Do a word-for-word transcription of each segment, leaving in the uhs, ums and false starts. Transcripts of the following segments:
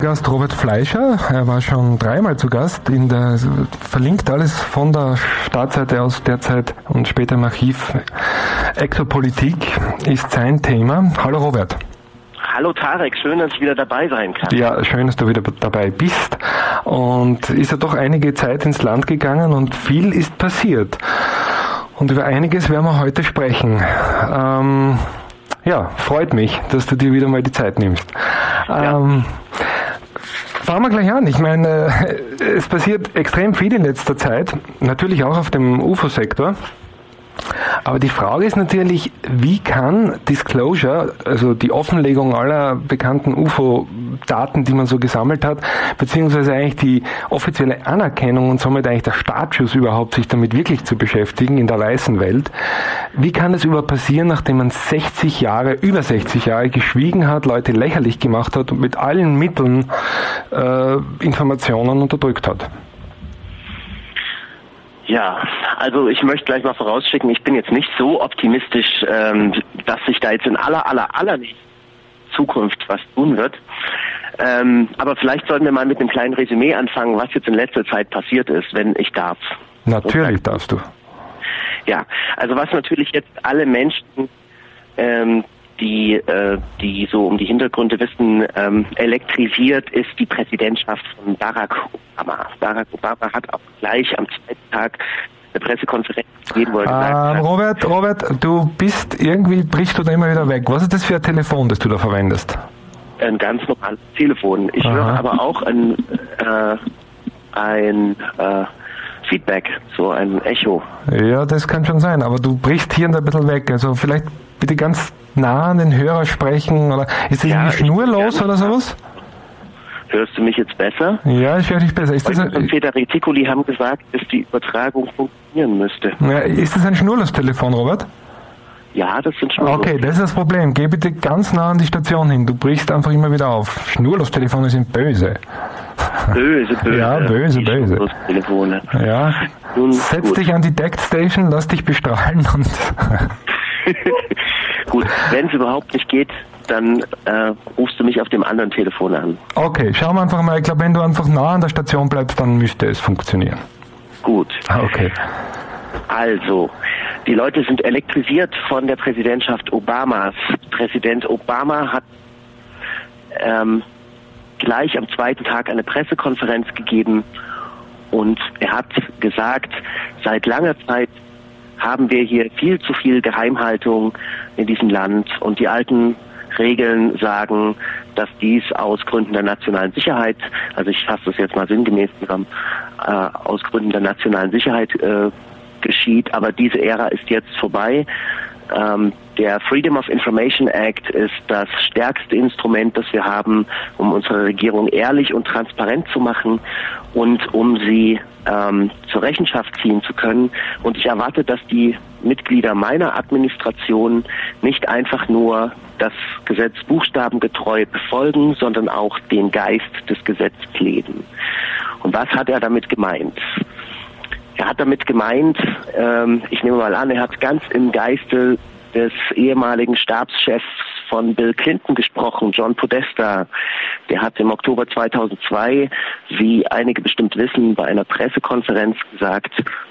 Gast Robert Fleischer. Er war schon dreimal zu Gast. In der, verlinkt alles von der Startseite aus derzeit und später im Archiv. Exopolitik ist sein Thema. Hallo Robert. Hallo Tarek, schön, dass ich wieder dabei sein kann. Ja, schön, dass du wieder dabei bist. Und ist ja doch einige Zeit ins Land gegangen und viel ist passiert. Und über einiges werden wir heute sprechen. Ähm, ja, freut mich, dass du dir wieder mal die Zeit nimmst. Ja. Ähm, fangen wir gleich an. Ich meine, es passiert extrem viel in letzter Zeit, natürlich auch auf dem U F O-Sektor. Aber die Frage ist natürlich, wie kann Disclosure, also die Offenlegung aller bekannten U F O-Daten, die man so gesammelt hat, beziehungsweise eigentlich die offizielle Anerkennung und somit eigentlich der Startschuss überhaupt, sich damit wirklich zu beschäftigen in der weißen Welt, wie kann es überhaupt passieren, nachdem man sechzig Jahre, über sechzig Jahre geschwiegen hat, Leute lächerlich gemacht hat und mit allen Mitteln äh, Informationen unterdrückt hat? Ja, also ich möchte gleich mal vorausschicken, ich bin jetzt nicht so optimistisch, ähm, dass sich da jetzt in aller, aller, aller Zukunft was tun wird. Ähm, aber vielleicht sollten wir mal mit einem kleinen Resümee anfangen, was jetzt in letzter Zeit passiert ist, wenn ich darf. Natürlich darfst du. Ja, also was natürlich jetzt alle Menschen, ähm, die, äh, die so um die Hintergründe wissen, ähm, elektrisiert, ist die Präsidentschaft von Barack Obama. Barack Obama hat auch gleich am zweiten Tag eine Pressekonferenz gegeben, wo er gesagt ähm, hat... Robert, Robert, du bist irgendwie, brichst du da immer wieder weg. Was ist das für ein Telefon, das du da verwendest? Ein ganz normales Telefon. Ich höre aber auch ein, äh, ein äh, Feedback, so ein Echo. Ja, das kann schon sein, aber du brichst hier und ein bisschen weg. Also vielleicht bitte ganz nah an den Hörer sprechen, oder ist das Ja, irgendwie schnurlos oder sowas? Hörst du mich jetzt besser? Ja, ich höre dich besser. Ist das Freunde von ein, Peter Reticuli haben gesagt, dass die Übertragung funktionieren müsste. ja, ist das ein Schnurlos-Telefon, Robert? Ja, das sind schon... Okay, das ist das Problem. Geh bitte ganz nah an die Station hin. Du brichst einfach immer wieder auf. Schnurlos-Telefone sind böse. Böse, böse. Ja, böse, Die böse. Telefone. Ja. Nun, Setz gut. dich an die Decked Station, lass dich bestrahlen und... Gut, wenn es überhaupt nicht geht, dann äh, rufst du mich auf dem anderen Telefon an. Okay, schauen wir einfach mal. Ich glaube, wenn du einfach nah an der Station bleibst, dann müsste es funktionieren. Gut. Ah, okay. Also, die Leute sind elektrisiert von der Präsidentschaft Obamas. Präsident Obama hat ähm, gleich am zweiten Tag eine Pressekonferenz gegeben und er hat gesagt, seit langer Zeit haben wir hier viel zu viel Geheimhaltung in diesem Land und die alten Regeln sagen, dass dies aus Gründen der nationalen Sicherheit, also ich fasse das jetzt mal sinngemäß zusammen, äh, aus Gründen der nationalen Sicherheit äh, geschieht, aber diese Ära ist jetzt vorbei. Ähm, der Freedom of Information Act ist das stärkste Instrument, das wir haben, um unsere Regierung ehrlich und transparent zu machen und um sie ähm, zur Rechenschaft ziehen zu können. Und ich erwarte, dass die Mitglieder meiner Administration nicht einfach nur das Gesetz buchstabengetreu befolgen, sondern auch den Geist des Gesetzes leben. Und was hat er damit gemeint? Er hat damit gemeint, ähm, ich nehme mal an, er hat ganz im Geiste des ehemaligen Stabschefs von Bill Clinton gesprochen, John Podesta. Der hat im Oktober zweitausendzwei, wie einige bestimmt wissen, bei einer Pressekonferenz gesagt,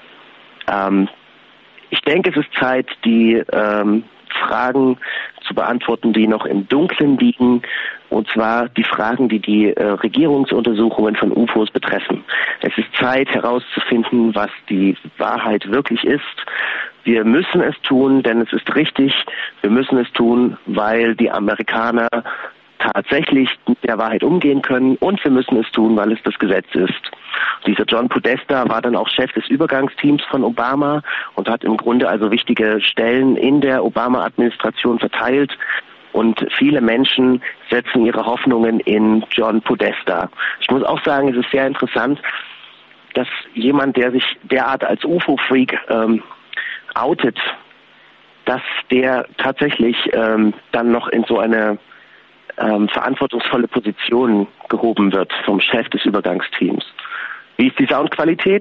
ähm, ich denke, es ist Zeit, die ähm, Fragen zu beantworten, die noch im Dunkeln liegen, und zwar die Fragen, die die äh, Regierungsuntersuchungen von U F Os betreffen. Es ist Zeit herauszufinden, was die Wahrheit wirklich ist. Wir müssen es tun, denn es ist richtig. Wir müssen es tun, weil die Amerikaner tatsächlich mit der Wahrheit umgehen können, und wir müssen es tun, weil es das Gesetz ist. Dieser John Podesta war dann auch Chef des Übergangsteams von Obama und hat im Grunde also wichtige Stellen in der Obama-Administration verteilt. Und viele Menschen setzen ihre Hoffnungen in John Podesta. Ich muss auch sagen, es ist sehr interessant, dass jemand, der sich derart als U F O-Freak ähm, outet, dass der tatsächlich ähm, dann noch in so eine ähm, verantwortungsvolle Position gehoben wird vom Chef des Übergangsteams. Wie ist die Soundqualität?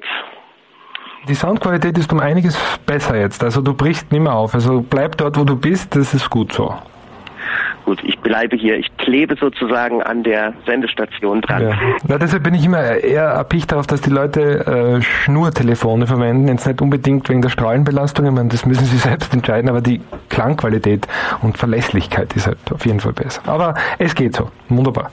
Die Soundqualität ist um einiges besser jetzt. Also du brichst nicht mehr auf. Also bleib dort, wo du bist, das ist gut so. gut, ich bleibe hier, ich klebe sozusagen an der Sendestation dran. Ja. Na, deshalb bin ich immer eher erpicht darauf, dass die Leute äh, Schnurtelefone verwenden, jetzt nicht unbedingt wegen der Strahlenbelastung, ich meine, das müssen sie selbst entscheiden, aber die Klangqualität und Verlässlichkeit ist halt auf jeden Fall besser. Aber es geht so, wunderbar.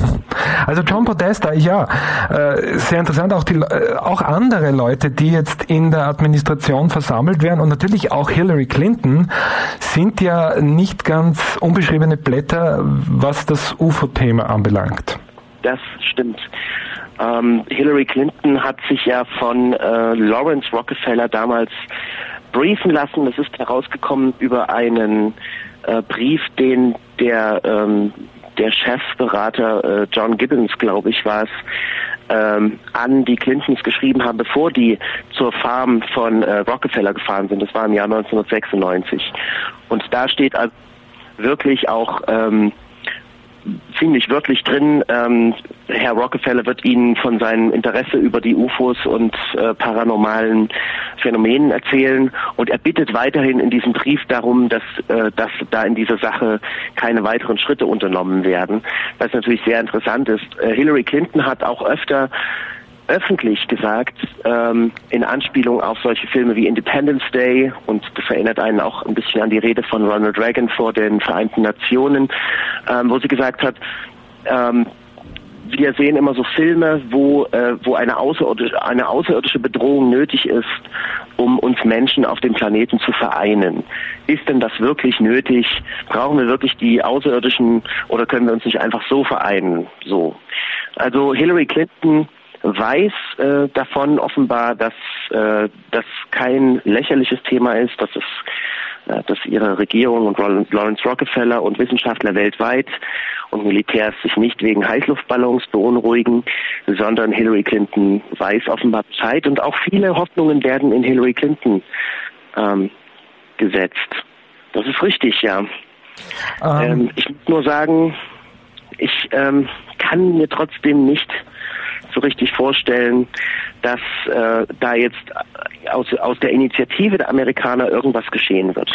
Also John Podesta, ja, äh, sehr interessant, auch, die, äh, auch andere Leute, die jetzt in der Administration versammelt werden und natürlich auch Hillary Clinton, sind ja nicht ganz unbeschriebene Blätter, was das U F O-Thema anbelangt. Das stimmt. Ähm, Hillary Clinton hat sich ja von äh, Lawrence Rockefeller damals briefen lassen. Das ist herausgekommen über einen äh, Brief, den der ähm, der Chefberater äh, John Gibbons, glaube ich, war es, ähm, an die Clintons geschrieben haben, bevor die zur Farm von äh, Rockefeller gefahren sind. Das war im Jahr neunzehnhundertsechsundneunzig. Und da steht also wirklich auch ähm, ziemlich wörtlich drin, ähm, Herr Rockefeller wird Ihnen von seinem Interesse über die U F Os und äh, paranormalen Phänomenen erzählen, und er bittet weiterhin in diesem Brief darum, dass, äh, dass da in dieser Sache keine weiteren Schritte unternommen werden, was natürlich sehr interessant ist. Äh, Hillary Clinton hat auch öfter öffentlich gesagt, ähm, in Anspielung auf solche Filme wie Independence Day, und das erinnert einen auch ein bisschen an die Rede von Ronald Reagan vor den Vereinten Nationen, ähm, wo sie gesagt hat, ähm, wir sehen immer so Filme, wo äh, wo eine außerirdische, eine außerirdische Bedrohung nötig ist, um uns Menschen auf dem Planeten zu vereinen. Ist denn das wirklich nötig? Brauchen wir wirklich die Außerirdischen, oder können wir uns nicht einfach so vereinen? So. Also Hillary Clinton weiß äh, davon offenbar, dass äh, das kein lächerliches Thema ist, dass es äh, dass ihre Regierung und Lawrence Rockefeller und Wissenschaftler weltweit und Militärs sich nicht wegen Heißluftballons beunruhigen, sondern Hillary Clinton weiß offenbar Bescheid, und auch viele Hoffnungen werden in Hillary Clinton ähm, gesetzt. Das ist richtig, ja. Um. Ähm, ich muss nur sagen, ich ähm, kann mir trotzdem nicht so richtig vorstellen, dass äh, da jetzt aus, aus der Initiative der Amerikaner irgendwas geschehen wird.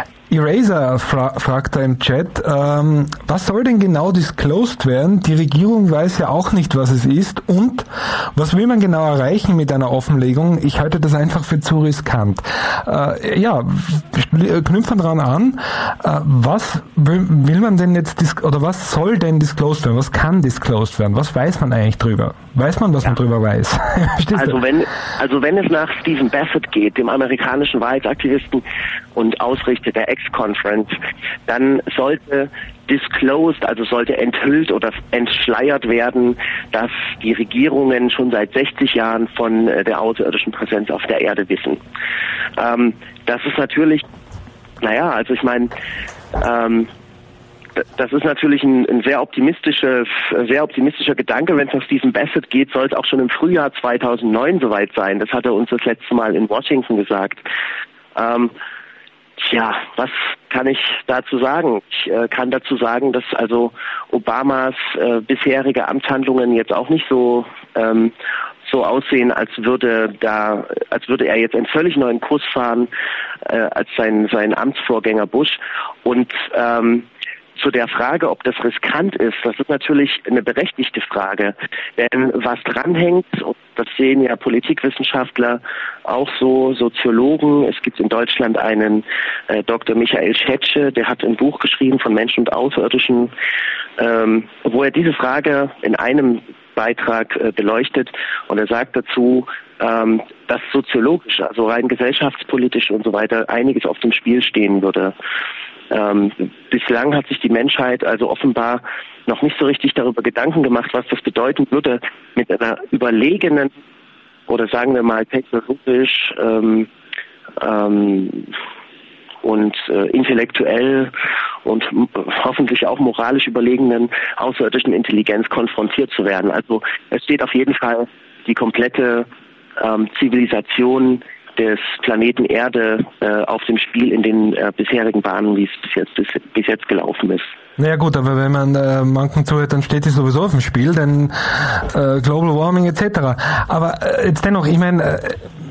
Eraser fra- fragt da im Chat, ähm, was soll denn genau disclosed werden? Die Regierung weiß ja auch nicht, was es ist, und was will man genau erreichen mit einer Offenlegung? Ich halte das einfach für zu riskant. Äh, ja, knüpft man daran an, äh, was will, will man denn jetzt, dis- oder was soll denn disclosed werden? Was kann disclosed werden? Was weiß man eigentlich drüber? Weiß man, was ja. man drüber weiß? also wenn, also wenn es nach Stephen Bassett geht, dem amerikanischen Wahrheitsaktivisten und Ausrichter der X-Conference, dann sollte disclosed, also sollte enthüllt oder entschleiert werden, dass die Regierungen schon seit sechzig Jahren von der außerirdischen Präsenz auf der Erde wissen. Ähm, das ist natürlich, naja, also ich meine, ähm, das ist natürlich ein, ein sehr optimistischer, sehr optimistischer Gedanke. Wenn es nach Stephen Bassett geht, soll es auch schon im Frühjahr zweitausendneun soweit sein. Das hat er uns das letzte Mal in Washington gesagt. Ähm, tja, was kann ich dazu sagen? Ich äh, kann dazu sagen, dass also Obamas äh, bisherige Amtshandlungen jetzt auch nicht so ähm, so aussehen, als würde da, als würde er jetzt einen völlig neuen Kurs fahren äh, als sein sein Amtsvorgänger Bush. Und ähm, zu der Frage, ob das riskant ist, das ist natürlich eine berechtigte Frage. Denn was dranhängt, und das sehen ja Politikwissenschaftler, auch so Soziologen. Es gibt in Deutschland einen äh, Doktor Michael Schetsche, der hat ein Buch geschrieben von Menschen und Außerirdischen, ähm, wo er diese Frage in einem Beitrag äh, beleuchtet. Und er sagt dazu, ähm, dass soziologisch, also rein gesellschaftspolitisch und so weiter, einiges auf dem Spiel stehen würde. Ähm, bislang hat sich die Menschheit also offenbar noch nicht so richtig darüber Gedanken gemacht, was das bedeuten würde, mit einer überlegenen oder sagen wir mal technologisch ähm, ähm, und äh, intellektuell und m- hoffentlich auch moralisch überlegenen außerirdischen Intelligenz konfrontiert zu werden. Also es steht auf jeden Fall die komplette ähm, Zivilisation des Planeten Erde äh, auf dem Spiel in den äh, bisherigen Bahnen, wie es bis jetzt, bis, bis jetzt gelaufen ist. Naja gut, aber wenn man äh, manchen zuhört, dann steht es sowieso auf dem Spiel, denn äh, Global Warming et cetera. Aber äh, jetzt dennoch, ich meine, äh,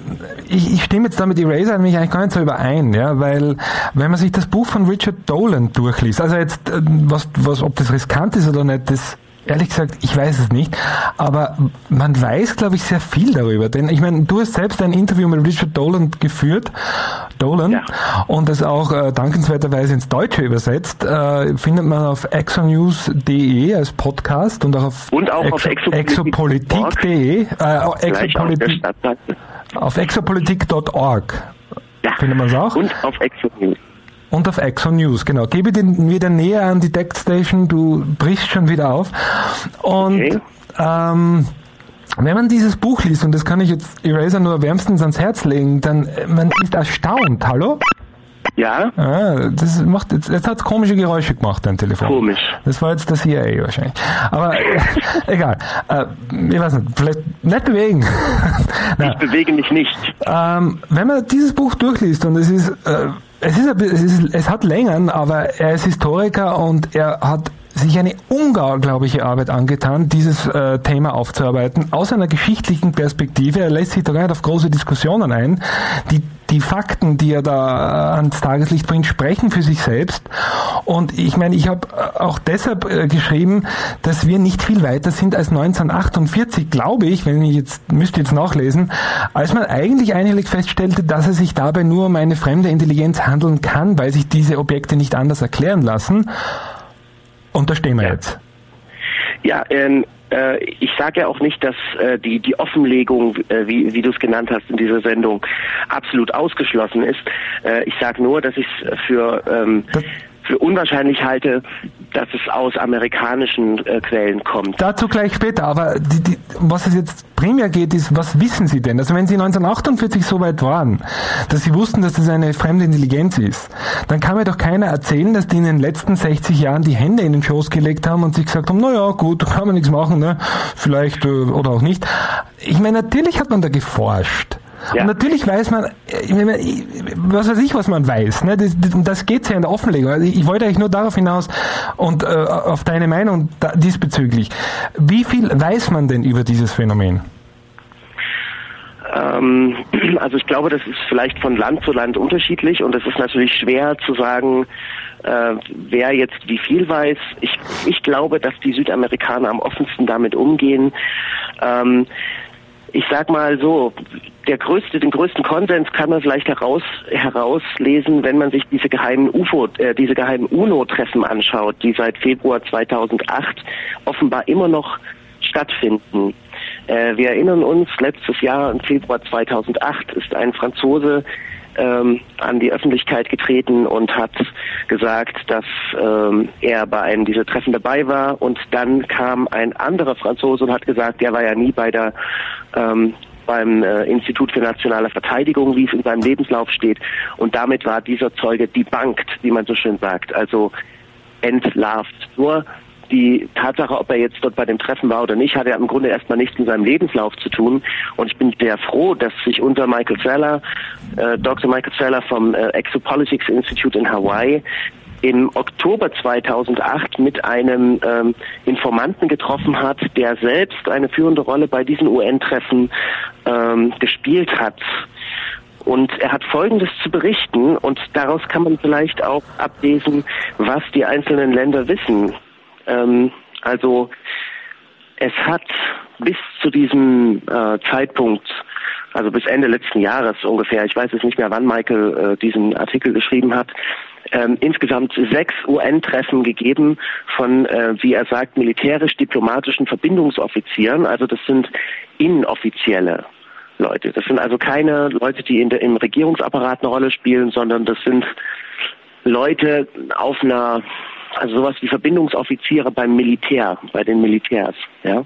ich, ich stimme jetzt da mit Eraser nämlich eigentlich gar nicht so überein, ja, weil wenn man sich das Buch von Richard Dolan durchliest, also jetzt, was, was, ob das riskant ist oder nicht, das ehrlich gesagt, ich weiß es nicht, aber man weiß, glaube ich, sehr viel darüber, denn ich meine, du hast selbst ein Interview mit Richard Dolan geführt, Dolan, ja. Und das auch äh, dankenswerterweise ins Deutsche übersetzt, äh, findet man auf exonews punkt de als Podcast und auch auf, und auch Exo, auf exopolitik punkt de, äh, exopolitik, auf exopolitik punkt org ja. Findet man es auch. Und auf Exonews. Und auf Exonews, genau. Gebe den wieder näher an die Deckstation, du brichst schon wieder auf. Und okay. ähm, wenn man dieses Buch liest, und das kann ich jetzt Eraser nur wärmstens ans Herz legen, dann man ist erstaunt. Hallo? Ja? Ah, das macht jetzt, jetzt hat es komische Geräusche gemacht, dein Telefon. Komisch. Das war jetzt das C I A wahrscheinlich. Aber äh, egal. Äh, ich weiß nicht, vielleicht nicht bewegen. Ich bewege mich nicht. Ähm, wenn man dieses Buch durchliest, und es ist... Äh, Es ist, es ist, es hat Längen, aber er ist Historiker und er hat sich eine unglaubliche Arbeit angetan, dieses äh, Thema aufzuarbeiten, aus einer geschichtlichen Perspektive. Er lässt sich da gar nicht auf große Diskussionen ein. Die, die Fakten, die er da ans Tageslicht bringt, sprechen für sich selbst. Und ich meine, ich habe auch deshalb äh, geschrieben, dass wir nicht viel weiter sind als neunzehnhundertachtundvierzig, glaube ich, wenn ich jetzt, müsste jetzt nachlesen, als man eigentlich einhellig feststellte, dass es sich dabei nur um eine fremde Intelligenz handeln kann, weil sich diese Objekte nicht anders erklären lassen. Und da stehen wir ja. jetzt. Ja, ähm, äh, ich sage ja auch nicht, dass äh, die die Offenlegung, äh, wie wie du es genannt hast in dieser Sendung, absolut ausgeschlossen ist. Äh, ich sage nur, dass ich es für ähm, für unwahrscheinlich halte, dass es aus amerikanischen äh, Quellen kommt. Dazu gleich später, aber die, die, was es jetzt primär geht, ist, was wissen Sie denn? Also wenn Sie neunzehnhundertachtundvierzig so weit waren, dass Sie wussten, dass das eine fremde Intelligenz ist, dann kann mir doch keiner erzählen, dass die in den letzten sechzig Jahren die Hände in den Schoß gelegt haben und sich gesagt haben, na ja, gut, kann man nichts machen, ne? Vielleicht äh, oder auch nicht. Ich meine, natürlich hat man da geforscht. Ja. Und natürlich weiß man, was weiß ich, was man weiß. Ne? Das, das geht ja in der Offenlegung. Also ich wollte eigentlich nur darauf hinaus und äh, auf deine Meinung da, diesbezüglich. Wie viel weiß man denn über dieses Phänomen? Ähm, also ich glaube, das ist vielleicht von Land zu Land unterschiedlich und es ist natürlich schwer zu sagen, äh, wer jetzt wie viel weiß. Ich, ich glaube, dass die Südamerikaner am offensten damit umgehen. Ähm, Ich sag mal so, der größte, den größten Konsens kann man vielleicht heraus, herauslesen, wenn man sich diese geheimen U F O, äh, diese geheimen UNO-Treffen anschaut, die seit Februar zweitausendacht offenbar immer noch stattfinden. Äh, wir erinnern uns, letztes Jahr im Februar zweitausendacht ist ein Franzose ähm, an die Öffentlichkeit getreten und hat gesagt, dass ähm, er bei einem dieser Treffen dabei war, und dann kam ein anderer Franzose und hat gesagt, der war ja nie bei der ähm, beim äh, Institut für nationale Verteidigung, wie es in seinem Lebenslauf steht, und damit war dieser Zeuge debunked, wie man so schön sagt, also entlarvt. Nur die Tatsache, ob er jetzt dort bei dem Treffen war oder nicht, hat er im Grunde erstmal nichts mit seinem Lebenslauf zu tun. Und ich bin sehr froh, dass sich unter Michael Zeller, äh, Doktor Michael Zeller vom äh, Exopolitics Institute in Hawaii, im Oktober zweitausendacht mit einem ähm, Informanten getroffen hat, der selbst eine führende Rolle bei diesen U N-Treffen ähm, gespielt hat. Und er hat Folgendes zu berichten, und daraus kann man vielleicht auch ablesen, was die einzelnen Länder wissen. Ähm, also es hat bis zu diesem äh, Zeitpunkt, also bis Ende letzten Jahres ungefähr, ich weiß jetzt nicht mehr, wann Michael äh, diesen Artikel geschrieben hat, ähm, insgesamt sechs U N-Treffen gegeben von, äh, wie er sagt, militärisch-diplomatischen Verbindungsoffizieren. Also das sind inoffizielle Leute. Das sind also keine Leute, die in der, im Regierungsapparat eine Rolle spielen, sondern das sind Leute auf einer, also sowas wie Verbindungsoffiziere beim Militär, bei den Militärs. Ja,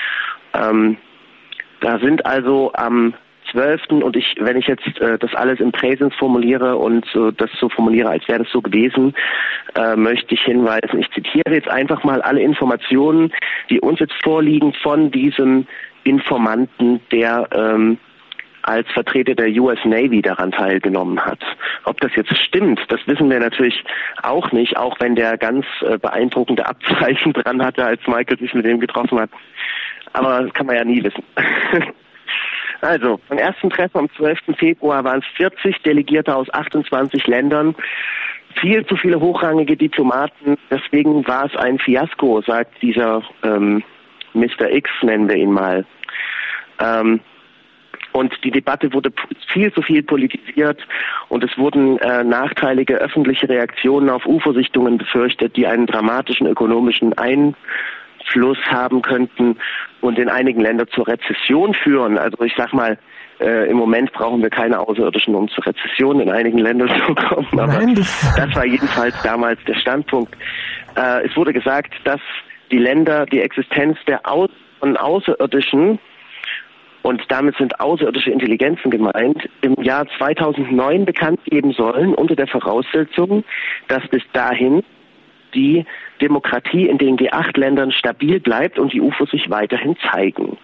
ähm, da sind also am zwölften und ich, wenn ich jetzt äh, das alles im Präsens formuliere und äh, das so formuliere, als wäre das so gewesen, äh, möchte ich hinweisen. Ich zitiere jetzt einfach mal alle Informationen, die uns jetzt vorliegen von diesem Informanten, der ähm, als Vertreter der U S Navy daran teilgenommen hat. Ob das jetzt stimmt, das wissen wir natürlich auch nicht, auch wenn der ganz äh, beeindruckende Abzeichen dran hatte, als Michael sich mit dem getroffen hat. Aber das kann man ja nie wissen. Also, beim ersten Treffen am zwölften Februar waren es vierzig Delegierte aus achtundzwanzig Ländern. Viel zu viele hochrangige Diplomaten. Deswegen war es ein Fiasko, sagt dieser ähm, Mister X, nennen wir ihn mal. Ähm, und die Debatte wurde viel zu viel politisiert und es wurden äh, nachteilige öffentliche Reaktionen auf U F O-Sichtungen befürchtet, die einen dramatischen ökonomischen Einfluss haben könnten und in einigen Ländern zur Rezession führen. Also ich sag mal, Äh, im Moment brauchen wir keine Außerirdischen, um zur Rezession in einigen Ländern zu kommen. Aber Nein, das, das war jedenfalls damals der Standpunkt. Äh, es wurde gesagt, dass die Länder die Existenz der Au- von Außerirdischen, und damit sind außerirdische Intelligenzen gemeint, im Jahr zweitausendneun bekannt geben sollen, unter der Voraussetzung, dass bis dahin die Demokratie in den G acht Ländern stabil bleibt und die U F Os sich weiterhin zeigen.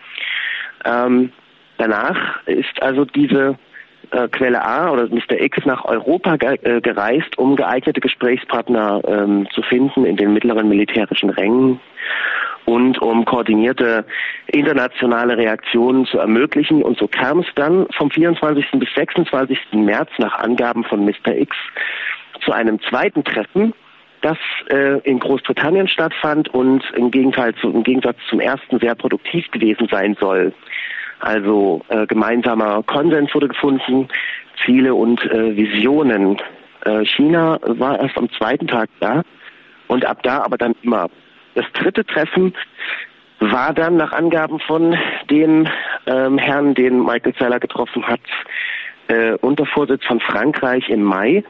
Ähm, Danach ist also diese äh, Quelle A oder Mister X nach Europa ge- äh, gereist, um geeignete Gesprächspartner ähm, zu finden in den mittleren militärischen Rängen und um koordinierte internationale Reaktionen zu ermöglichen. Und so kam es dann vom vierundzwanzigsten bis sechsundzwanzigsten März nach Angaben von Mister X zu einem zweiten Treffen, das äh, in Großbritannien stattfand und im Gegenteil zu, im Gegensatz zum ersten sehr produktiv gewesen sein soll. Also äh, gemeinsamer Konsens wurde gefunden, Ziele und äh, Visionen. Äh, China war erst am zweiten Tag da und ab da aber dann immer. Das dritte Treffen war dann nach Angaben von dem ähm, Herrn, den Michael Zeller getroffen hat, äh, unter Vorsitz von Frankreich im Mai.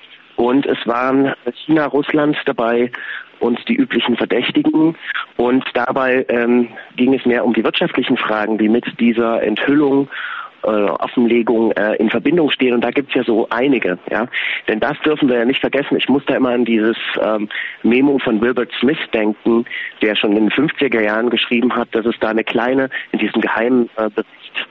Und es waren China, Russland dabei und die üblichen Verdächtigen. Und dabei ähm, ging es mehr um die wirtschaftlichen Fragen, die mit dieser Enthüllung, äh, Offenlegung äh, in Verbindung stehen. Und da gibt es ja so einige. Ja, denn das dürfen wir ja nicht vergessen. Ich muss da immer an dieses ähm, Memo von Wilbert Smith denken, der schon in den fünfziger Jahren geschrieben hat, dass es da eine kleine, in diesem geheimen äh, Bericht,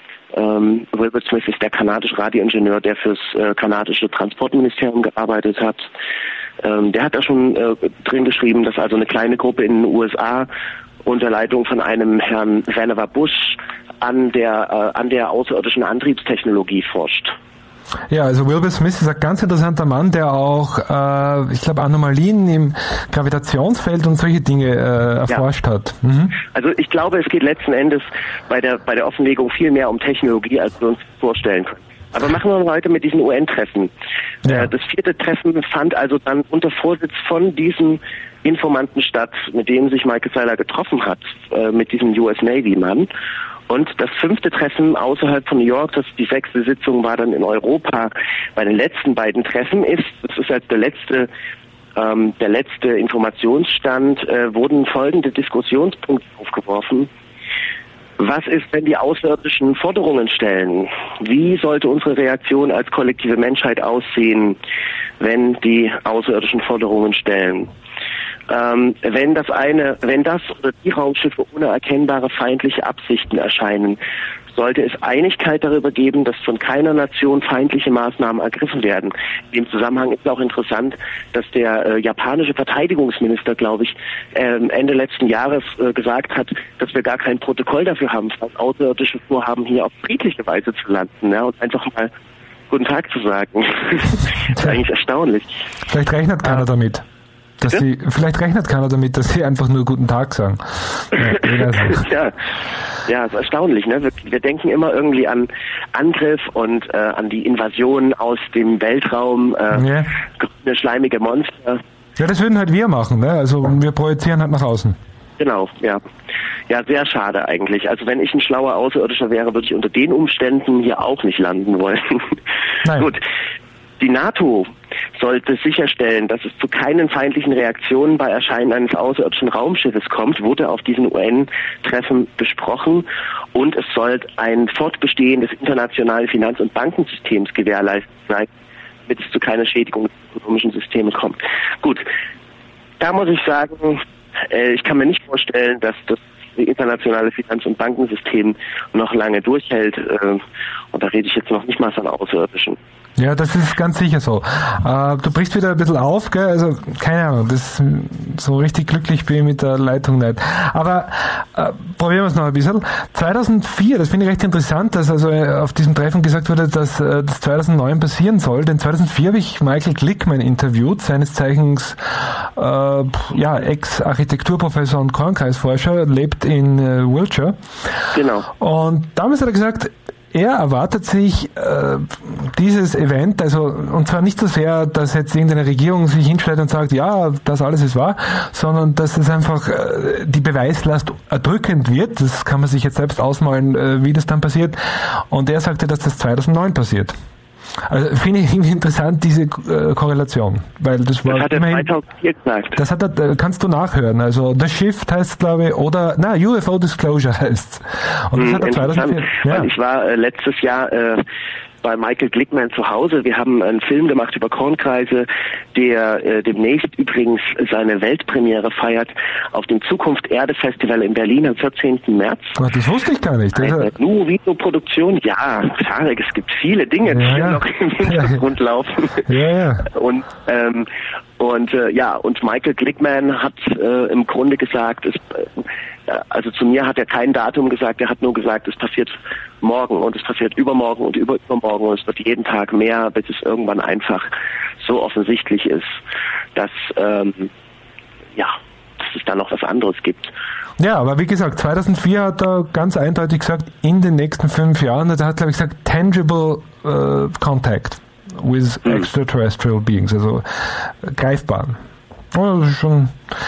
Ähm, Wilbert Smith ist der kanadische Radioingenieur, der fürs äh, kanadische Transportministerium gearbeitet hat. Ähm, der hat da schon äh, drin geschrieben, dass also eine kleine Gruppe in den U S A unter Leitung von einem Herrn Vannevar Bush an der äh, an der außerirdischen Antriebstechnologie forscht. Ja, also Wilbur Smith ist ein ganz interessanter Mann, der auch, äh, ich glaube, Anomalien im Gravitationsfeld und solche Dinge äh, erforscht ja. hat. Mhm. Also ich glaube, es geht letzten Endes bei der bei der Offenlegung viel mehr um Technologie, als wir uns vorstellen können. Aber machen wir mal heute mit diesen U N-Treffen. Ja. Äh, das vierte Treffen fand also dann unter Vorsitz von diesem Informanten statt, mit dem sich Michael Seiler getroffen hat, äh, mit diesem U S Navy-Mann. Und das fünfte Treffen außerhalb von New York, das die sechste Sitzung war dann in Europa. Bei den letzten beiden Treffen ist, das ist als der letzte, ähm, der letzte Informationsstand, äh, wurden folgende Diskussionspunkte aufgeworfen. Was ist, wenn die Außerirdischen Forderungen stellen? Wie sollte unsere Reaktion als kollektive Menschheit aussehen, wenn die Außerirdischen Forderungen stellen? Ähm, wenn das eine, wenn das oder die Raumschiffe ohne erkennbare feindliche Absichten erscheinen, sollte es Einigkeit darüber geben, dass von keiner Nation feindliche Maßnahmen ergriffen werden. In dem Zusammenhang ist auch interessant, dass der äh, japanische Verteidigungsminister, glaube ich, äh, Ende letzten Jahres äh, gesagt hat, dass wir gar kein Protokoll dafür haben, falls Außerirdische vorhaben, hier auf friedliche Weise zu landen, ja, und einfach mal Guten Tag zu sagen. Das ist eigentlich erstaunlich. Vielleicht rechnet keiner damit. Dass sie, vielleicht rechnet keiner damit, dass sie einfach nur Guten Tag sagen. Ja, ja, ja, ist erstaunlich. Ne? Wir, wir denken immer irgendwie an Angriff und äh, an die Invasion aus dem Weltraum, äh, ja. grüne, schleimige Monster. Ja, das würden halt wir machen. Ne? Also wir projizieren halt nach außen. Genau, ja. Ja, sehr schade eigentlich. Also wenn ich ein schlauer Außerirdischer wäre, würde ich unter den Umständen hier auch nicht landen wollen. Nein. Gut. Die NATO sollte sicherstellen, dass es zu keinen feindlichen Reaktionen bei Erscheinen eines außerirdischen Raumschiffes kommt, wurde auf diesen U N-Treffen besprochen, und es soll ein Fortbestehen des internationalen Finanz- und Bankensystems gewährleistet sein, damit es zu keiner Schädigung des ökonomischen Systems kommt. Gut, da muss ich sagen, äh, ich kann mir nicht vorstellen, dass das internationale Finanz- und Bankensystem noch lange durchhält. Äh, und da rede ich jetzt noch nicht mal von Außerirdischen. Ja, das ist ganz sicher so. Äh, du brichst wieder ein bisschen auf, gell? Also, keine Ahnung, das so richtig glücklich bin ich mit der Leitung nicht. Aber äh, probieren wir es noch ein bisschen. zweitausendvier, das finde ich recht interessant, dass also auf diesem Treffen gesagt wurde, dass äh, das zweitausendneun passieren soll. Denn zweitausendvier habe ich Michael Glickman interviewt, seines Zeichens äh, ja, Ex-Architekturprofessor und Kornkreisforscher, lebt in äh, Wiltshire. Genau. Und damals hat er gesagt, er erwartet sich äh, dieses Event, also und zwar nicht so sehr, dass jetzt irgendeine Regierung sich hinstellt und sagt, ja, das alles ist wahr, sondern dass es einfach äh, die Beweislast erdrückend wird. Das kann man sich jetzt selbst ausmalen, äh, wie das dann passiert. Und er sagte, dass das zweitausendneun passiert. Also finde ich irgendwie interessant, diese äh, Korrelation, weil das war das hat er immerhin, zweitausendvier gesagt. Das hat er, kannst du nachhören. Also The Shift heißt, glaube ich, oder na U F O Disclosure heißt. Und das hm, hat er zweitausendvier. Ja. Weil ich war äh, letztes Jahr äh, bei Michael Glickman zu Hause. Wir haben einen Film gemacht über Kornkreise, der äh, demnächst übrigens seine Weltpremiere feiert auf dem Zukunft Erde Festival in Berlin am vierzehnten März. Ach, das wusste ich gar nicht. Eine Nu-Video-Produktion, ja, Tarek, es gibt viele Dinge, die ja, hier ja. noch im Hintergrund ja. laufen. Ja, ja. Und ähm, und äh, ja, und Michael Glickman hat äh, im Grunde gesagt, es, äh, also zu mir hat er kein Datum gesagt, er hat nur gesagt, es passiert morgen und es passiert übermorgen und übermorgen und es wird jeden Tag mehr, bis es irgendwann einfach so offensichtlich ist, dass ähm, ja, dass es da noch was anderes gibt. Ja, aber wie gesagt, zweitausendvier hat er ganz eindeutig gesagt, in den nächsten fünf Jahren, da hat, glaube ich, gesagt, tangible uh, contact with hm. extraterrestrial beings, also äh, greifbar. Oh, das ist schon...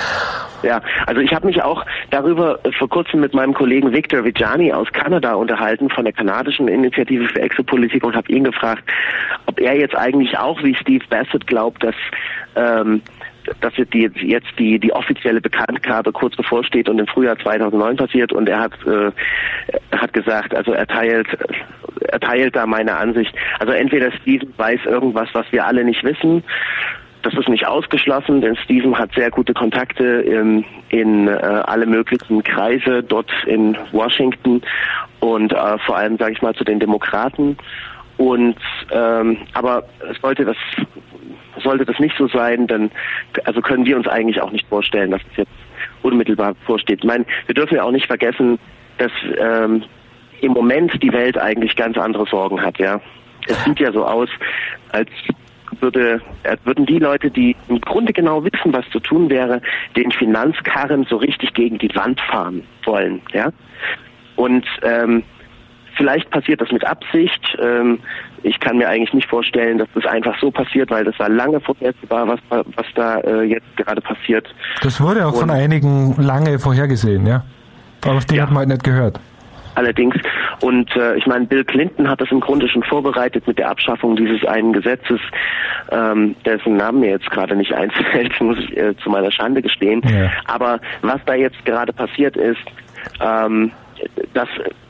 Ja, also ich habe mich auch darüber vor kurzem mit meinem Kollegen Victor Vijani aus Kanada unterhalten, von der kanadischen Initiative für Exopolitik, und habe ihn gefragt, ob er jetzt eigentlich auch wie Steve Bassett glaubt, dass ähm, dass die, jetzt die die offizielle Bekanntgabe kurz bevorsteht und im Frühjahr zweitausendneun passiert, und er hat äh, er hat gesagt, also er teilt er teilt da meine Ansicht. Also entweder Steven weiß irgendwas, was wir alle nicht wissen. Das ist nicht ausgeschlossen, denn Steven hat sehr gute Kontakte in, in äh, alle möglichen Kreise dort in Washington und äh, vor allem, sage ich mal, zu den Demokraten. Und ähm, aber es sollte das sollte das nicht so sein, dann also können wir uns eigentlich auch nicht vorstellen, dass es jetzt unmittelbar bevorsteht. Ich meine, wir dürfen ja auch nicht vergessen, dass ähm, im Moment die Welt eigentlich ganz andere Sorgen hat. Ja, es sieht ja so aus, als würde, würden die Leute, die im Grunde genau wissen, was zu tun wäre, den Finanzkarren so richtig gegen die Wand fahren wollen. Ja? Und ähm, vielleicht passiert das mit Absicht. Ähm, ich kann mir eigentlich nicht vorstellen, dass das einfach so passiert, weil das war lange vorhersehbar, was, was da äh, jetzt gerade passiert. Das wurde auch Und, von einigen lange vorhergesehen, ja. Aber auf die ja. hat man halt nicht gehört. Allerdings, und äh, ich meine, Bill Clinton hat das im Grunde schon vorbereitet mit der Abschaffung dieses einen Gesetzes, ähm, dessen Namen mir jetzt gerade nicht einfällt, muss ich äh, zu meiner Schande gestehen. Ja. Aber was da jetzt gerade passiert ist, ähm, dass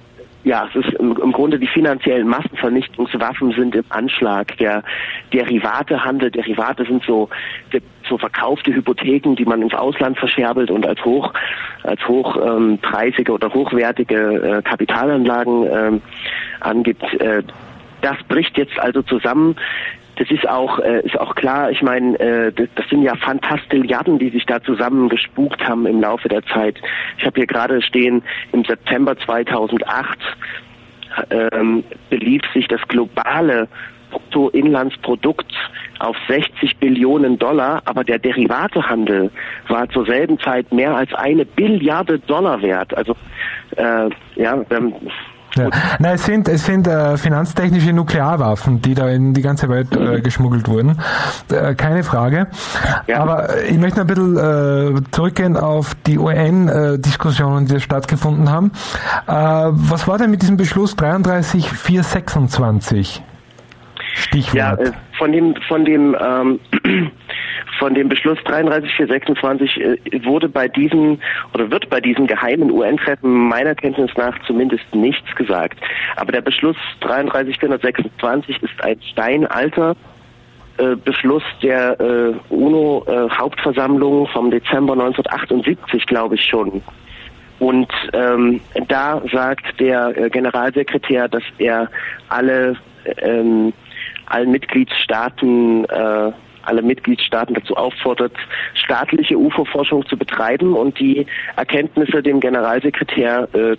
ja, es ist im, im Grunde die finanziellen Massenvernichtungswaffen sind im Anschlag. Der Derivatehandel, Derivate sind so, so verkaufte Hypotheken, die man ins Ausland verscherbelt und als hoch, als hochpreisige ähm, oder hochwertige äh, Kapitalanlagen ähm, angibt. Äh, das bricht jetzt also zusammen. Das ist auch äh, ist auch klar. Ich meine, äh, das, das sind ja Fantastilliarden, die sich da zusammengespukt haben im Laufe der Zeit. Ich habe hier gerade stehen, im September zweitausendacht ähm, belief sich das globale Bruttoinlandsprodukt auf sechzig Billionen Dollar, aber der Derivatehandel war zur selben Zeit mehr als eine Billiarde Dollar wert. Also äh, ja. Ähm, Ja. Nein, es sind, es sind äh, finanztechnische Nuklearwaffen, die da in die ganze Welt äh, geschmuggelt wurden. Äh, keine Frage. Ja. Aber ich möchte ein bisschen äh, zurückgehen auf die U N-Diskussionen, die da stattgefunden haben. Äh, was war denn mit diesem Beschluss dreiunddreißig vierhundertsechsundzwanzig? Stichwort. Ja, äh, von dem, von dem, ähm, von dem Beschluss dreiunddreißig vierhundertsechsundzwanzig äh, wurde bei diesem oder wird bei diesem geheimen U N-Treffen meiner Kenntnis nach zumindest nichts gesagt. Aber der Beschluss dreiunddreißig vierhundertsechsundzwanzig ist ein steinalter äh, Beschluss der äh, UNO-Hauptversammlung vom Dezember neunzehnhundertachtundsiebzig, glaube ich schon. Und ähm, da sagt der äh, Generalsekretär, dass er alle ähm, allen Mitgliedstaaten äh, alle Mitgliedstaaten dazu auffordert, staatliche U F O-Forschung zu betreiben und die Erkenntnisse dem Generalsekretär äh,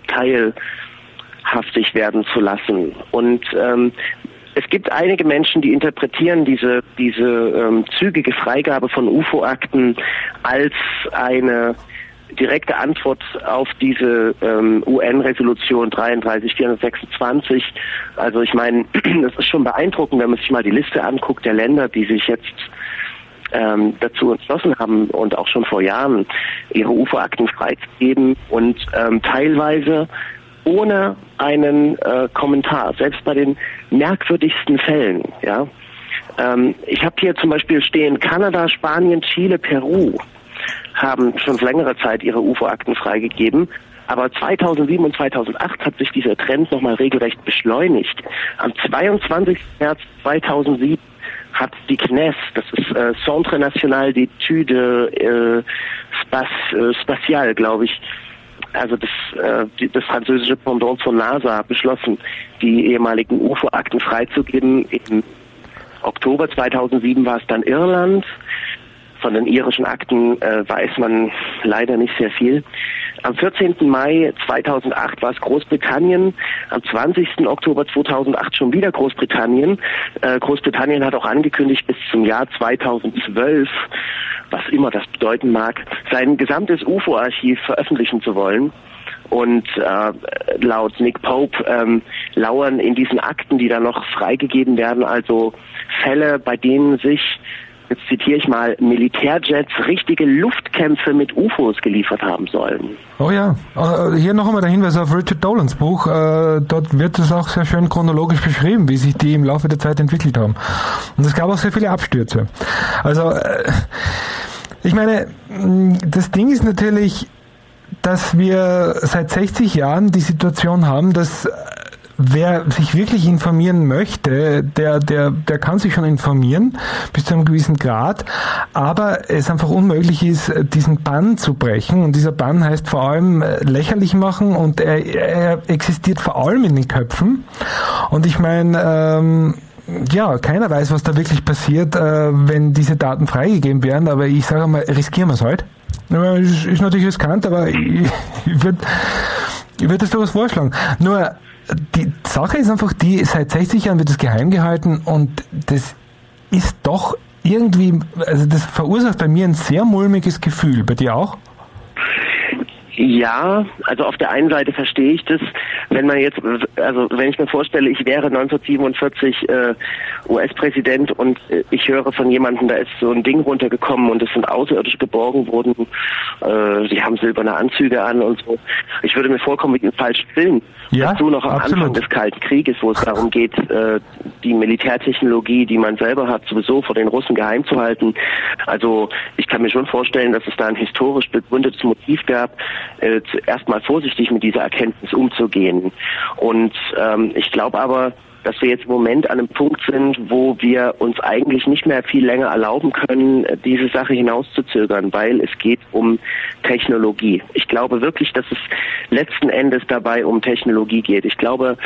teilhaftig werden zu lassen. Und ähm, es gibt einige Menschen, die interpretieren diese diese ähm, zügige Freigabe von U F O-Akten als eine direkte Antwort auf diese ähm, U N-Resolution dreiunddreißig vierhundertsechsundzwanzig. Also ich meine, das ist schon beeindruckend, wenn man sich mal die Liste anguckt der Länder, die sich jetzt ähm, dazu entschlossen haben und auch schon vor Jahren ihre U F O-Akten freizugeben und ähm, teilweise ohne einen äh, Kommentar, selbst bei den merkwürdigsten Fällen. Ja, ähm, ich habe hier zum Beispiel stehen Kanada, Spanien, Chile, Peru haben schon vor längerer Zeit ihre U F O-Akten freigegeben. Aber zweitausendsieben und zweitausendacht hat sich dieser Trend nochmal regelrecht beschleunigt. Am zweiundzwanzigsten März zweitausendsieben hat die C N E S, das ist äh, Centre National d'Études äh, Space, äh, Spatial, glaube ich, also das, äh, die, das französische Pendant zur NASA, beschlossen, die ehemaligen U F O-Akten freizugeben. Im Oktober zweitausendsieben war es dann Irland. Von den irischen Akten äh, weiß man leider nicht sehr viel. Am vierzehnten Mai zweitausendacht war es Großbritannien, am zwanzigsten Oktober zweitausendacht schon wieder Großbritannien. Äh, Großbritannien hat auch angekündigt, bis zum Jahr zweitausendzwölf, was immer das bedeuten mag, sein gesamtes U F O-Archiv veröffentlichen zu wollen. Und äh, laut Nick Pope ähm, lauern in diesen Akten, die da noch freigegeben werden, also Fälle, bei denen sich, jetzt zitiere ich mal, Militärjets richtige Luftkämpfe mit U F Os geliefert haben sollen. Oh ja, hier noch einmal der Hinweis auf Richard Dolans Buch. Dort wird es auch sehr schön chronologisch beschrieben, wie sich die im Laufe der Zeit entwickelt haben. Und es gab auch sehr viele Abstürze. Also, ich meine, das Ding ist natürlich, dass wir seit sechzig Jahren die Situation haben, dass wer sich wirklich informieren möchte, der, der, der kann sich schon informieren, bis zu einem gewissen Grad, aber es einfach unmöglich ist, diesen Bann zu brechen. Und dieser Bann heißt vor allem lächerlich machen und er, er existiert vor allem in den Köpfen. Und ich meine, ähm, ja, keiner weiß, was da wirklich passiert, äh, wenn diese Daten freigegeben werden, aber ich sage mal, riskieren wir es halt. Ist, ist natürlich riskant, aber ich, ich würde ich würd das durchaus vorschlagen. Nur, die Sache ist einfach die, seit sechzig Jahren wird das geheim gehalten und das ist doch irgendwie, also das verursacht bei mir ein sehr mulmiges Gefühl. Bei dir auch? Ja, also auf der einen Seite verstehe ich das, wenn man jetzt, also wenn ich mir vorstelle, ich wäre neunzehnhundertsiebenundvierzig äh, U S-Präsident und äh, ich höre von jemandem, da ist so ein Ding runtergekommen und es sind Außerirdische geborgen worden, äh, die haben silberne Anzüge an und so. Ich würde mir vorkommen mit einem falschen Film. Ja, dazu noch am absolut. Anfang des Kalten Krieges, wo es darum geht, äh, die Militärtechnologie, die man selber hat, sowieso vor den Russen geheim zu halten. Also ich kann mir schon vorstellen, dass es da ein historisch begründetes Motiv gab, äh, erstmal vorsichtig mit dieser Erkenntnis umzugehen. Und ähm, ich glaube aber, dass wir jetzt im Moment an einem Punkt sind, wo wir uns eigentlich nicht mehr viel länger erlauben können, diese Sache hinauszuzögern, weil es geht um Technologie. Ich glaube wirklich, dass es letzten Endes dabei um Technologie geht. Ich glaube,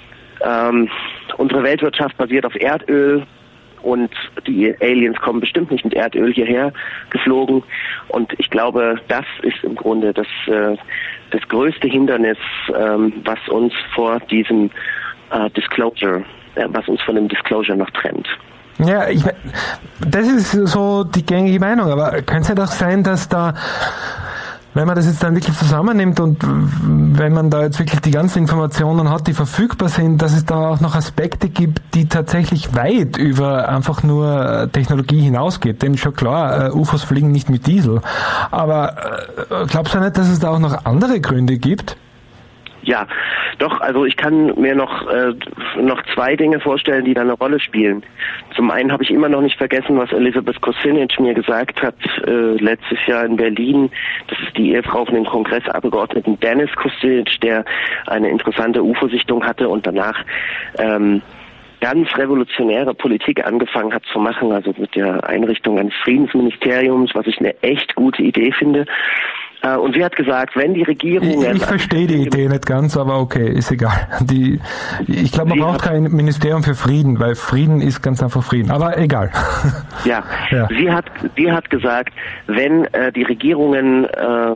ähm, unsere Weltwirtschaft basiert auf Erdöl und die Aliens kommen bestimmt nicht mit Erdöl hierher geflogen. Und ich glaube, das ist im Grunde das, äh, das größte Hindernis, ähm, was uns vor diesem Uh, Disclosure, was uns von dem Disclosure noch trennt. Ja, ich, das ist so die gängige Meinung, aber könnte es nicht auch sein, dass da, wenn man das jetzt dann wirklich zusammennimmt und wenn man da jetzt wirklich die ganzen Informationen hat, die verfügbar sind, dass es da auch noch Aspekte gibt, die tatsächlich weit über einfach nur Technologie hinausgeht. Denn schon klar, U F Os fliegen nicht mit Diesel. Aber glaubst du nicht, dass es da auch noch andere Gründe gibt? Ja, doch, also ich kann mir noch äh, noch zwei Dinge vorstellen, die da eine Rolle spielen. Zum einen habe ich immer noch nicht vergessen, was Elizabeth Kucinich mir gesagt hat äh, letztes Jahr in Berlin. Das ist die Ehefrau von dem Kongressabgeordneten Dennis Kucinich, der eine interessante U F O-Sichtung hatte und danach ähm, ganz revolutionäre Politik angefangen hat zu machen, also mit der Einrichtung eines Friedensministeriums, was ich eine echt gute Idee finde. Äh, und sie hat gesagt, wenn die Regierung... Ich, ich verstehe die Idee nicht ganz, aber okay, ist egal. Die, ich glaube, man sie braucht kein Ministerium für Frieden, weil Frieden ist ganz einfach Frieden. Aber egal. Ja, ja. Sie hat, sie hat gesagt, wenn äh, die Regierungen... Äh,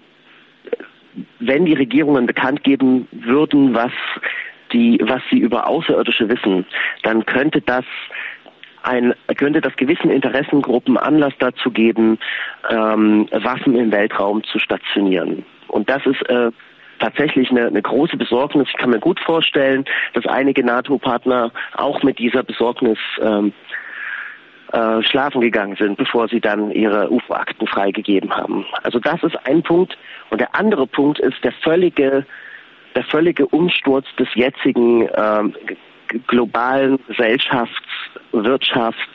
wenn die Regierungen bekannt geben würden, was die, was sie über Außerirdische wissen, dann könnte das ein, könnte das gewissen Interessengruppen Anlass dazu geben, ähm, Waffen im Weltraum zu stationieren. Und das ist äh, tatsächlich eine, eine große Besorgnis. Ich kann mir gut vorstellen, dass einige NATO-Partner auch mit dieser Besorgnis ähm, äh, schlafen gegangen sind, bevor sie dann ihre U F O-Akten freigegeben haben. Also das ist ein Punkt. Und der andere Punkt ist der völlige, der völlige Umsturz des jetzigen ähm, globalen Gesellschafts-, Wirtschafts-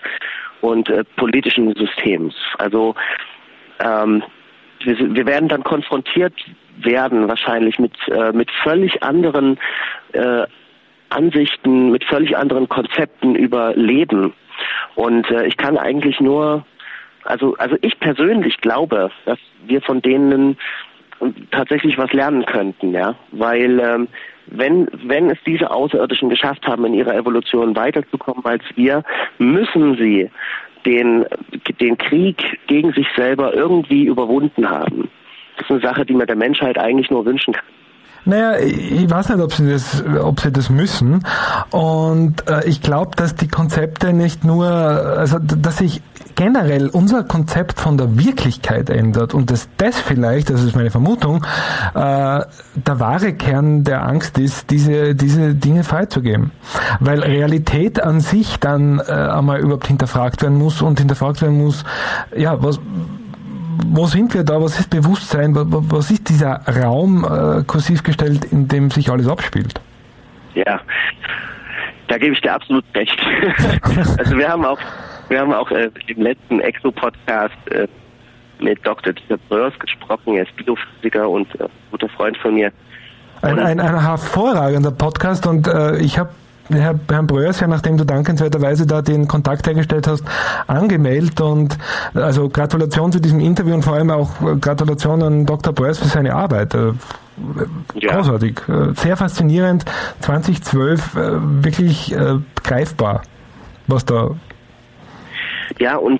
und äh, politischen Systems. Also ähm, wir, wir werden dann konfrontiert werden wahrscheinlich mit äh, mit völlig anderen äh, Ansichten, mit völlig anderen Konzepten über Leben. Und äh, ich kann eigentlich nur Also, also ich persönlich glaube, dass wir von denen tatsächlich was lernen könnten, ja, weil ähm, wenn wenn es diese Außerirdischen geschafft haben, in ihrer Evolution weiterzukommen als wir, müssen sie den den Krieg gegen sich selber irgendwie überwunden haben. Das ist eine Sache, die man der Menschheit eigentlich nur wünschen kann. Naja, ich weiß nicht, ob sie das, ob sie das müssen. Und äh, ich glaube, dass die Konzepte nicht nur, also dass sich generell unser Konzept von der Wirklichkeit ändert und dass das vielleicht, das ist meine Vermutung, äh, der wahre Kern der Angst ist, diese diese Dinge freizugeben. Weil Realität an sich dann äh, einmal überhaupt hinterfragt werden muss und hinterfragt werden muss, ja, was wo sind wir da, was ist Bewusstsein, was ist dieser Raum, äh, kursiv gestellt, in dem sich alles abspielt? Ja, da gebe ich dir absolut recht. Also wir haben auch, wir haben auch äh, im letzten Exo-Podcast äh, mit Doktor Dieter Bröers gesprochen, er ist Biophysiker und äh, guter Freund von mir. Ein, ein, ein hervorragender Podcast und äh, ich habe Herr, Herrn Bröers, ja, nachdem du dankenswerterweise da den Kontakt hergestellt hast, angemeldet und also Gratulation zu diesem Interview und vor allem auch Gratulation an Doktor Bröers für seine Arbeit. Äh, ja. Großartig, äh, sehr faszinierend, zwanzig zwölf äh, wirklich äh, greifbar, was da... Ja, und,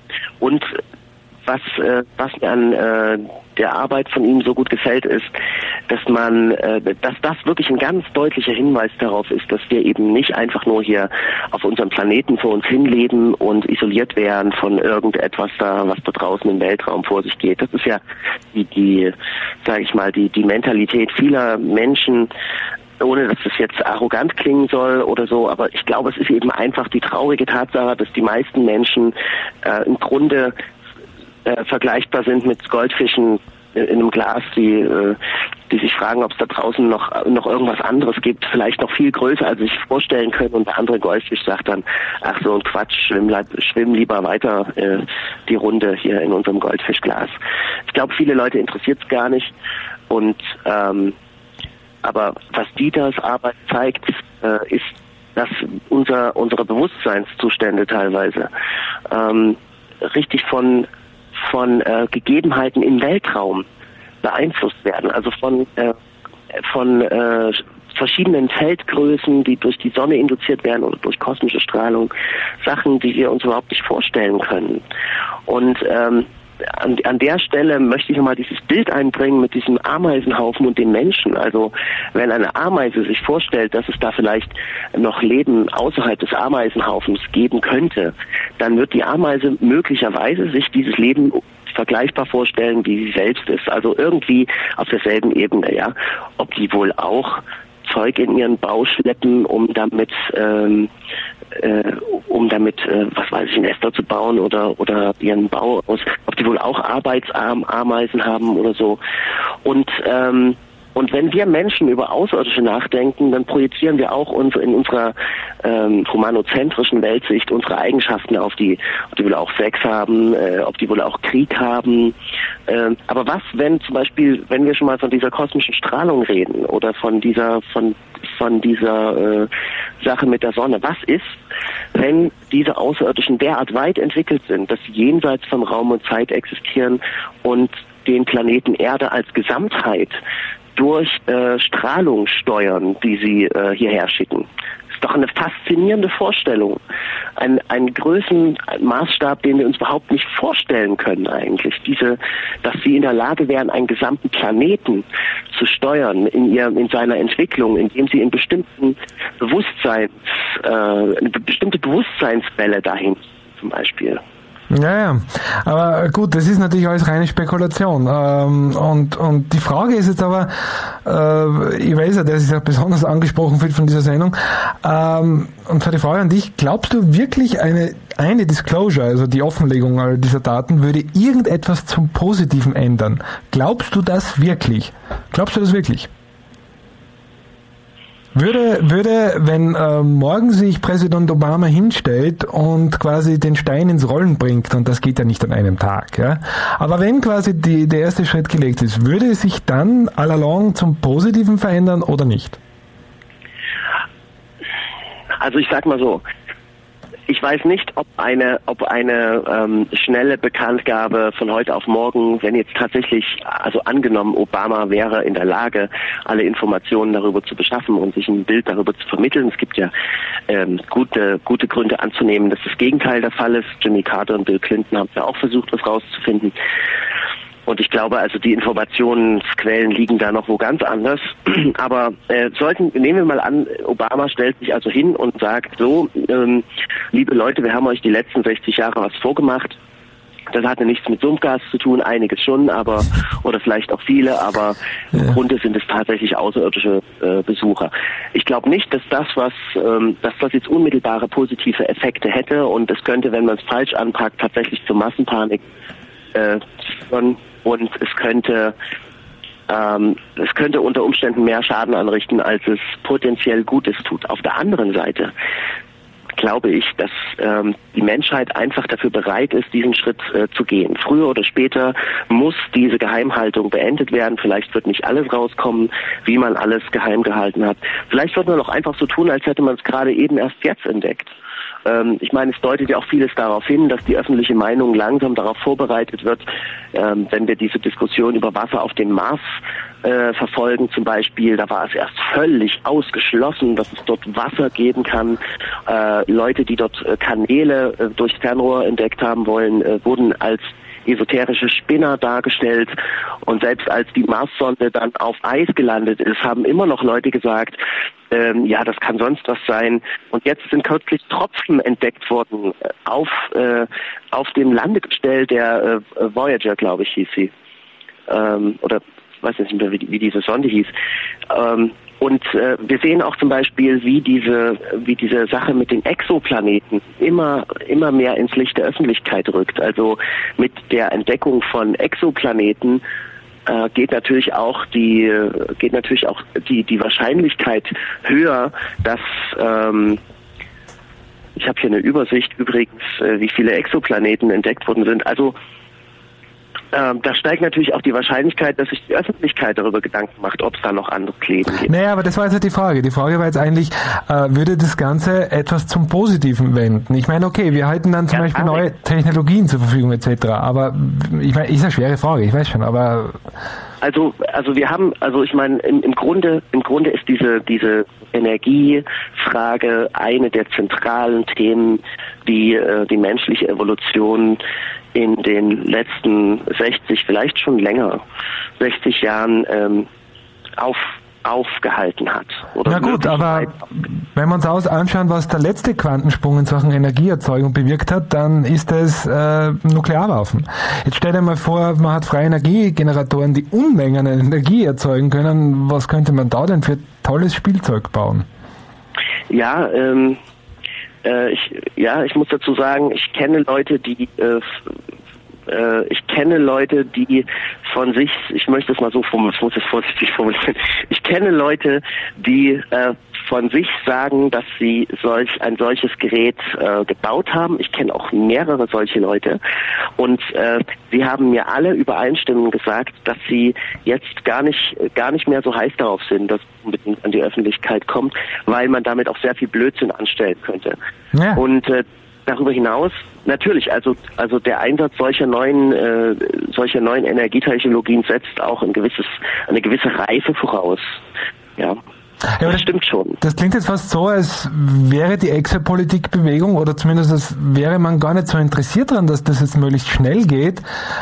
und was, äh, was mir an äh, der Arbeit von ihm so gut gefällt, ist, dass man, äh, dass das wirklich ein ganz deutlicher Hinweis darauf ist, dass wir eben nicht einfach nur hier auf unserem Planeten vor uns hinleben und isoliert werden von irgendetwas da, was da draußen im Weltraum vor sich geht. Das ist ja die, die, sage ich mal, die die Mentalität vieler Menschen, ohne dass es jetzt arrogant klingen soll oder so, aber ich glaube, es ist eben einfach die traurige Tatsache, dass die meisten Menschen äh, im Grunde äh, vergleichbar sind mit Goldfischen in einem Glas, die, äh, die sich fragen, ob es da draußen noch noch irgendwas anderes gibt, vielleicht noch viel größer, als sie sich vorstellen können. Und der andere Goldfisch sagt dann, ach so ein Quatsch, schwimm, schwimm lieber weiter äh, die Runde hier in unserem Goldfischglas. Ich glaube, viele Leute interessiert es gar nicht. Und ähm, aber was Dieters Arbeit zeigt, äh, ist, dass unser unsere Bewusstseinszustände teilweise ähm, richtig von von äh, Gegebenheiten im Weltraum beeinflusst werden, also von äh, von äh, verschiedenen Feldgrößen, die durch die Sonne induziert werden oder durch kosmische Strahlung, Sachen, die wir uns überhaupt nicht vorstellen können. Und ähm, an, an der Stelle möchte ich nochmal dieses Bild einbringen mit diesem Ameisenhaufen und dem Menschen. Also wenn eine Ameise sich vorstellt, dass es da vielleicht noch Leben außerhalb des Ameisenhaufens geben könnte, dann wird die Ameise möglicherweise sich dieses Leben vergleichbar vorstellen, wie sie selbst ist. Also irgendwie auf derselben Ebene, ja. Ob die wohl auch Zeug in ihren Bau schleppen, um damit ähm, äh, um damit, äh, was weiß ich, Nester zu bauen oder oder ihren Bau aus, ob die wohl auch arbeitsarm Ameisen haben oder so. Und ähm, und wenn wir Menschen über Außerirdische nachdenken, dann projizieren wir auch uns in unserer ähm, humanozentrischen Weltsicht unsere Eigenschaften auf die, ob die wohl auch Sex haben, äh, ob die wohl auch Krieg haben. Ähm, aber was, wenn zum Beispiel, wenn wir schon mal von dieser kosmischen Strahlung reden oder von dieser, von von dieser äh, Sache mit der Sonne, was ist, wenn diese Außerirdischen derart weit entwickelt sind, dass sie jenseits von Raum und Zeit existieren und den Planeten Erde als Gesamtheit durch äh, Strahlung steuern, die sie äh, hierher schicken. Ist doch eine faszinierende Vorstellung. Ein, ein Größenmaßstab, den wir uns überhaupt nicht vorstellen können eigentlich. Diese, dass sie in der Lage wären, einen gesamten Planeten zu steuern in ihr, in seiner Entwicklung, indem sie in bestimmten Bewusstseins, äh, eine bestimmte Bewusstseinswelle dahin zum Beispiel. Ja, ja, aber gut, das ist natürlich alles reine Spekulation. Ähm, und, und die Frage ist jetzt aber, äh, ich weiß ja, das ist ja besonders angesprochen wird von dieser Sendung, ähm, und zwar die Frage an dich, glaubst du wirklich eine, eine Disclosure, also die Offenlegung all dieser Daten, würde irgendetwas zum Positiven ändern? Glaubst du das wirklich? Glaubst du das wirklich? Würde, würde, wenn äh, morgen sich Präsident Obama hinstellt und quasi den Stein ins Rollen bringt, und das geht ja nicht an einem Tag, ja, aber wenn quasi die, der erste Schritt gelegt ist, würde es sich dann all along zum Positiven verändern oder nicht? Also ich sag mal so, ich weiß nicht, ob eine, ob eine ähm, schnelle Bekanntgabe von heute auf morgen, wenn jetzt tatsächlich, also angenommen, Obama wäre in der Lage, alle Informationen darüber zu beschaffen und sich ein Bild darüber zu vermitteln. Es gibt ja ähm, gute, gute Gründe anzunehmen, dass das Gegenteil der Fall ist. Jimmy Carter und Bill Clinton haben ja auch versucht, was rauszufinden. Und ich glaube, also die Informationsquellen liegen da noch wo ganz anders. Aber äh, sollten, nehmen wir mal an, Obama stellt sich also hin und sagt so, ähm, liebe Leute, wir haben euch die letzten sechzig Jahre was vorgemacht. Das hatte nichts mit Sumpfgas zu tun, einiges schon, aber oder vielleicht auch viele, aber ja. Im Grunde sind es tatsächlich außerirdische äh, Besucher. Ich glaube nicht, dass das, was, ähm, dass das jetzt unmittelbare positive Effekte hätte, und es könnte, wenn man es falsch anpackt, tatsächlich zur Massenpanik äh, führen. Und es könnte, ähm, es könnte unter Umständen mehr Schaden anrichten, als es potenziell Gutes tut. Auf der anderen Seite glaube ich, dass ähm, die Menschheit einfach dafür bereit ist, diesen Schritt äh, zu gehen. Früher oder später muss diese Geheimhaltung beendet werden. Vielleicht wird nicht alles rauskommen, wie man alles geheim gehalten hat. Vielleicht wird man auch einfach so tun, als hätte man es gerade eben erst jetzt entdeckt. Ich meine, es deutet ja auch vieles darauf hin, dass die öffentliche Meinung langsam darauf vorbereitet wird, ähm, wenn wir diese Diskussion über Wasser auf dem Mars äh, verfolgen zum Beispiel. Da war es erst völlig ausgeschlossen, dass es dort Wasser geben kann. Äh, Leute, die dort äh, Kanäle äh, durchs Fernrohr entdeckt haben wollen, äh, wurden als esoterische Spinner dargestellt, und selbst als die Marssonde dann auf Eis gelandet ist, haben immer noch Leute gesagt, ähm, ja, das kann sonst was sein. Und jetzt sind kürzlich Tropfen entdeckt worden äh, auf äh, auf dem Landegestell der äh, Voyager, glaube ich, hieß sie. Ähm, oder ich weiß nicht mehr, wie, wie diese Sonde hieß. Ähm, Und äh, wir sehen auch zum Beispiel, wie diese, wie diese Sache mit den Exoplaneten immer, immer mehr ins Licht der Öffentlichkeit rückt. Also mit der Entdeckung von Exoplaneten äh, geht natürlich auch die, geht natürlich auch die, die Wahrscheinlichkeit höher, dass ähm, ich habe hier eine Übersicht übrigens, äh, wie viele Exoplaneten entdeckt worden sind. Also Ähm, da steigt natürlich auch die Wahrscheinlichkeit, dass sich die Öffentlichkeit darüber Gedanken macht, ob es da noch andere Leben gibt. Naja, aber das war jetzt halt die Frage. Die Frage war jetzt eigentlich, äh, würde das Ganze etwas zum Positiven wenden? Ich meine, okay, wir halten dann zum ja, Beispiel neue Technologien zur Verfügung et cetera. Aber ich meine, ist eine schwere Frage, ich weiß schon, aber... Also, also wir haben, also ich meine, im, im Grunde, im Grunde ist diese, diese Energiefrage eine der zentralen Themen, die äh, die menschliche Evolution in den letzten sechzig, vielleicht schon länger, sechzig Jahren ähm, auf, aufgehalten hat. Oder Na gut, aber wenn wir uns aus anschauen, was der letzte Quantensprung in Sachen Energieerzeugung bewirkt hat, dann ist es äh, Nuklearwaffen. Jetzt stell dir mal vor, man hat freie Energiegeneratoren, die Unmengen an Energie erzeugen können. Was könnte man da denn für tolles Spielzeug bauen? Ja, ähm, äh, ich, ja, ich muss dazu sagen, ich kenne Leute, die äh, äh, ich kenne Leute, die von sich, ich möchte es mal so formulieren, ich muss es vorsichtig formulieren, ich kenne Leute, die äh, von sich sagen, dass sie solch ein solches Gerät äh, gebaut haben. Ich kenne auch mehrere solche Leute, und äh, sie haben mir alle übereinstimmend gesagt, dass sie jetzt gar nicht gar nicht mehr so heiß darauf sind, dass es unbedingt an die Öffentlichkeit kommt, weil man damit auch sehr viel Blödsinn anstellen könnte. Ja. Und äh, darüber hinaus, natürlich, also also der Einsatz solcher neuen äh, solcher neuen Energietechnologien setzt auch ein gewisses eine gewisse Reife voraus. Ja. Ja, das stimmt schon. Das klingt jetzt fast so, als wäre die Exopolitik-Bewegung, oder zumindest als wäre man gar nicht so interessiert daran, dass das jetzt möglichst schnell geht.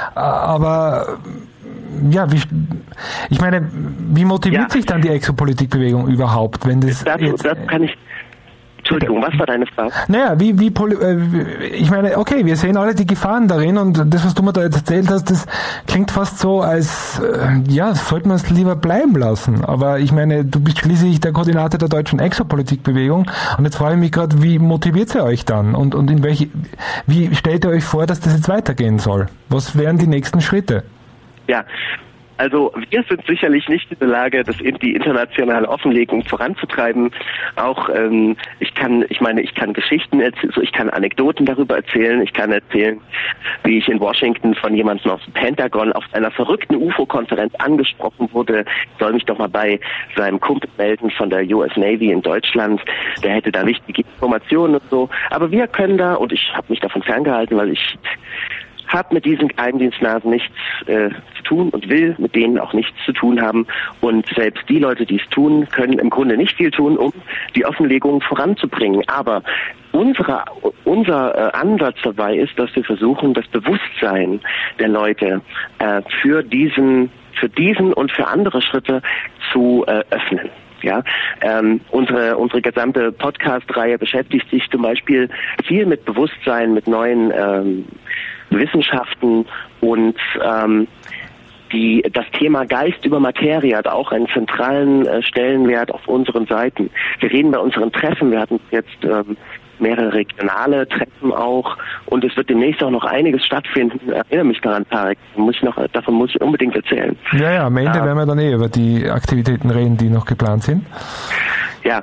Aber ja, wie, ich meine, wie motiviert ja. sich dann die Exopolitik-Bewegung überhaupt, wenn das, das jetzt, das kann ich Entschuldigung, was war deine Frage? Naja, wie, wie, ich meine, okay, wir sehen alle die Gefahren darin, und das, was du mir da jetzt erzählt hast, das klingt fast so, als, ja, sollte man es lieber bleiben lassen. Aber ich meine, du bist schließlich der Koordinator der deutschen Exopolitikbewegung, und jetzt frage ich mich gerade, wie motiviert ihr euch dann? Und, und in welche, wie stellt ihr euch vor, dass das jetzt weitergehen soll? Was wären die nächsten Schritte? Ja, also wir sind sicherlich nicht in der Lage, das in die internationale Offenlegung voranzutreiben. Auch ähm, ich kann, ich meine, ich kann Geschichten erzählen, so ich kann Anekdoten darüber erzählen. Ich kann erzählen, wie ich in Washington von jemandem aus dem Pentagon auf einer verrückten U F O-Konferenz angesprochen wurde. Ich soll mich doch mal bei seinem Kumpel melden von der U S Navy in Deutschland. Der hätte da wichtige Informationen und so. Aber wir können da, und ich habe mich davon ferngehalten, weil ich habe mit diesen Geheimdienstnasen nichts äh, zu tun und will mit denen auch nichts zu tun haben. Und selbst die Leute, die es tun, können im Grunde nicht viel tun, um die Offenlegung voranzubringen. Aber unsere, unser äh, Ansatz dabei ist, dass wir versuchen, das Bewusstsein der Leute äh, für diesen, für diesen und für andere Schritte zu äh, öffnen. Ja, ähm, unsere unsere gesamte Podcast-Reihe beschäftigt sich zum Beispiel viel mit Bewusstsein, mit neuen ähm, Wissenschaften, und ähm, die das Thema Geist über Materie hat auch einen zentralen äh, Stellenwert auf unseren Seiten. Wir reden bei unseren Treffen, wir hatten jetzt ähm, mehrere regionale Treffen auch, und es wird demnächst auch noch einiges stattfinden. Ich erinnere mich daran, Tarek. Muss ich noch, davon muss ich unbedingt erzählen. Ja, ja, am Ende ähm, werden wir dann eh über die Aktivitäten reden, die noch geplant sind. Ja,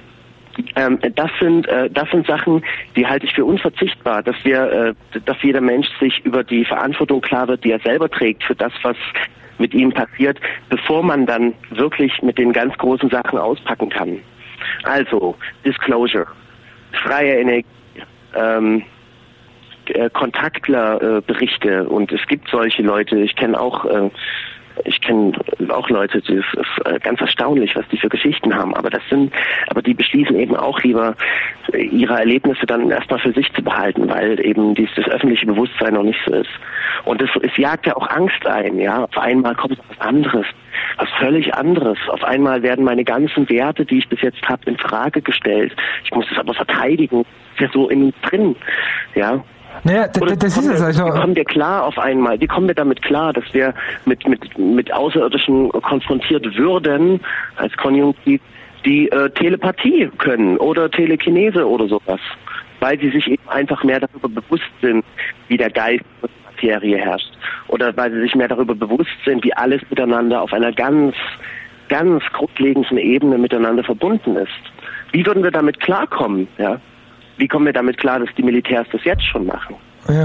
ähm, das sind äh, das sind Sachen, die halte ich für unverzichtbar, dass wir, äh, dass jeder Mensch sich über die Verantwortung klar wird, die er selber trägt für das, was mit ihm passiert, bevor man dann wirklich mit den ganz großen Sachen auspacken kann. Also Disclosure, freie Energie, ähm, äh, Kontaktler-Berichte, äh, und es gibt solche Leute. Ich kenne auch äh, Ich kenne auch Leute, das ist ganz erstaunlich, was die für Geschichten haben, aber das sind, aber die beschließen eben auch lieber, ihre Erlebnisse dann erstmal für sich zu behalten, weil eben dieses das öffentliche Bewusstsein noch nicht so ist. Und es, es jagt ja auch Angst ein, ja. Auf einmal kommt was anderes, was völlig anderes. Auf einmal werden meine ganzen Werte, die ich bis jetzt habe, in Frage gestellt. Ich muss das aber verteidigen. Das ist ja so in drin, ja. Naja, d- das ist es also. Wie kommen wir klar auf einmal? Wie kommen wir damit klar, dass wir mit mit mit Außerirdischen konfrontiert würden als Konjunktiv, die äh, Telepathie können oder Telekinese oder sowas, weil sie sich eben einfach mehr darüber bewusst sind, wie der Geist und die Materie herrscht, oder weil sie sich mehr darüber bewusst sind, wie alles miteinander auf einer ganz ganz grundlegenden Ebene miteinander verbunden ist. Wie würden wir damit klarkommen? Ja. Wie kommen wir damit klar, dass die Militärs das jetzt schon machen? Ja.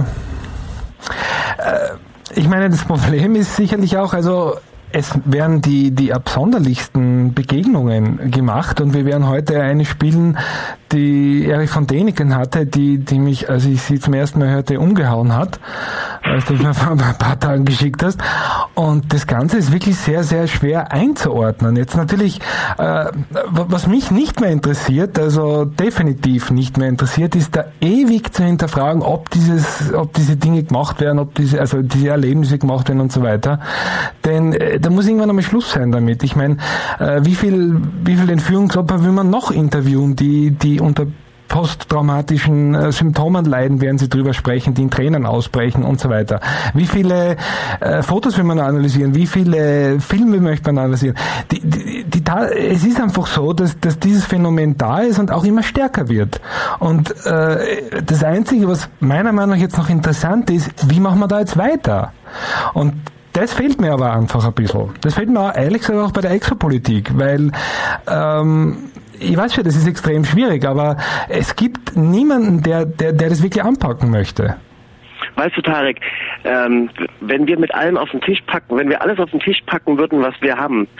Äh, ich meine, das Problem ist sicherlich auch, also es werden die, die absonderlichsten Begegnungen gemacht, und wir werden heute eine spielen, die Erich von Däniken hatte, die, die mich, als ich sie zum ersten Mal hörte, umgehauen hat, als du mir vor ein paar Tagen geschickt hast. Und das Ganze ist wirklich sehr, sehr schwer einzuordnen. Jetzt natürlich, äh, was mich nicht mehr interessiert, also definitiv nicht mehr interessiert, ist da ewig zu hinterfragen, ob dieses, ob diese Dinge gemacht werden, ob diese, also diese Erlebnisse gemacht werden und so weiter. Denn äh, da muss irgendwann einmal Schluss sein damit. Ich meine, äh, wie viel, wie viel Entführungsopfer will man noch interviewen, die, die unter posttraumatischen äh, Symptomen leiden, werden sie drüber sprechen, die in Tränen ausbrechen und so weiter. Wie viele äh, Fotos will man analysieren? Wie viele Filme möchte man analysieren? Die, die, die, die, es ist einfach so, dass, dass dieses Phänomen da ist und auch immer stärker wird. Und äh, das Einzige, was meiner Meinung nach jetzt noch interessant ist, wie machen wir da jetzt weiter? Und das fehlt mir aber einfach ein bisschen. Das fehlt mir auch, ehrlich gesagt auch bei der Exopolitik, weil ähm, ich weiß schon, das ist extrem schwierig, aber es gibt niemanden, der, der, der das wirklich anpacken möchte. Weißt du, Tarek, ähm, wenn wir mit allem auf den Tisch packen, wenn wir alles auf den Tisch packen würden, was wir haben,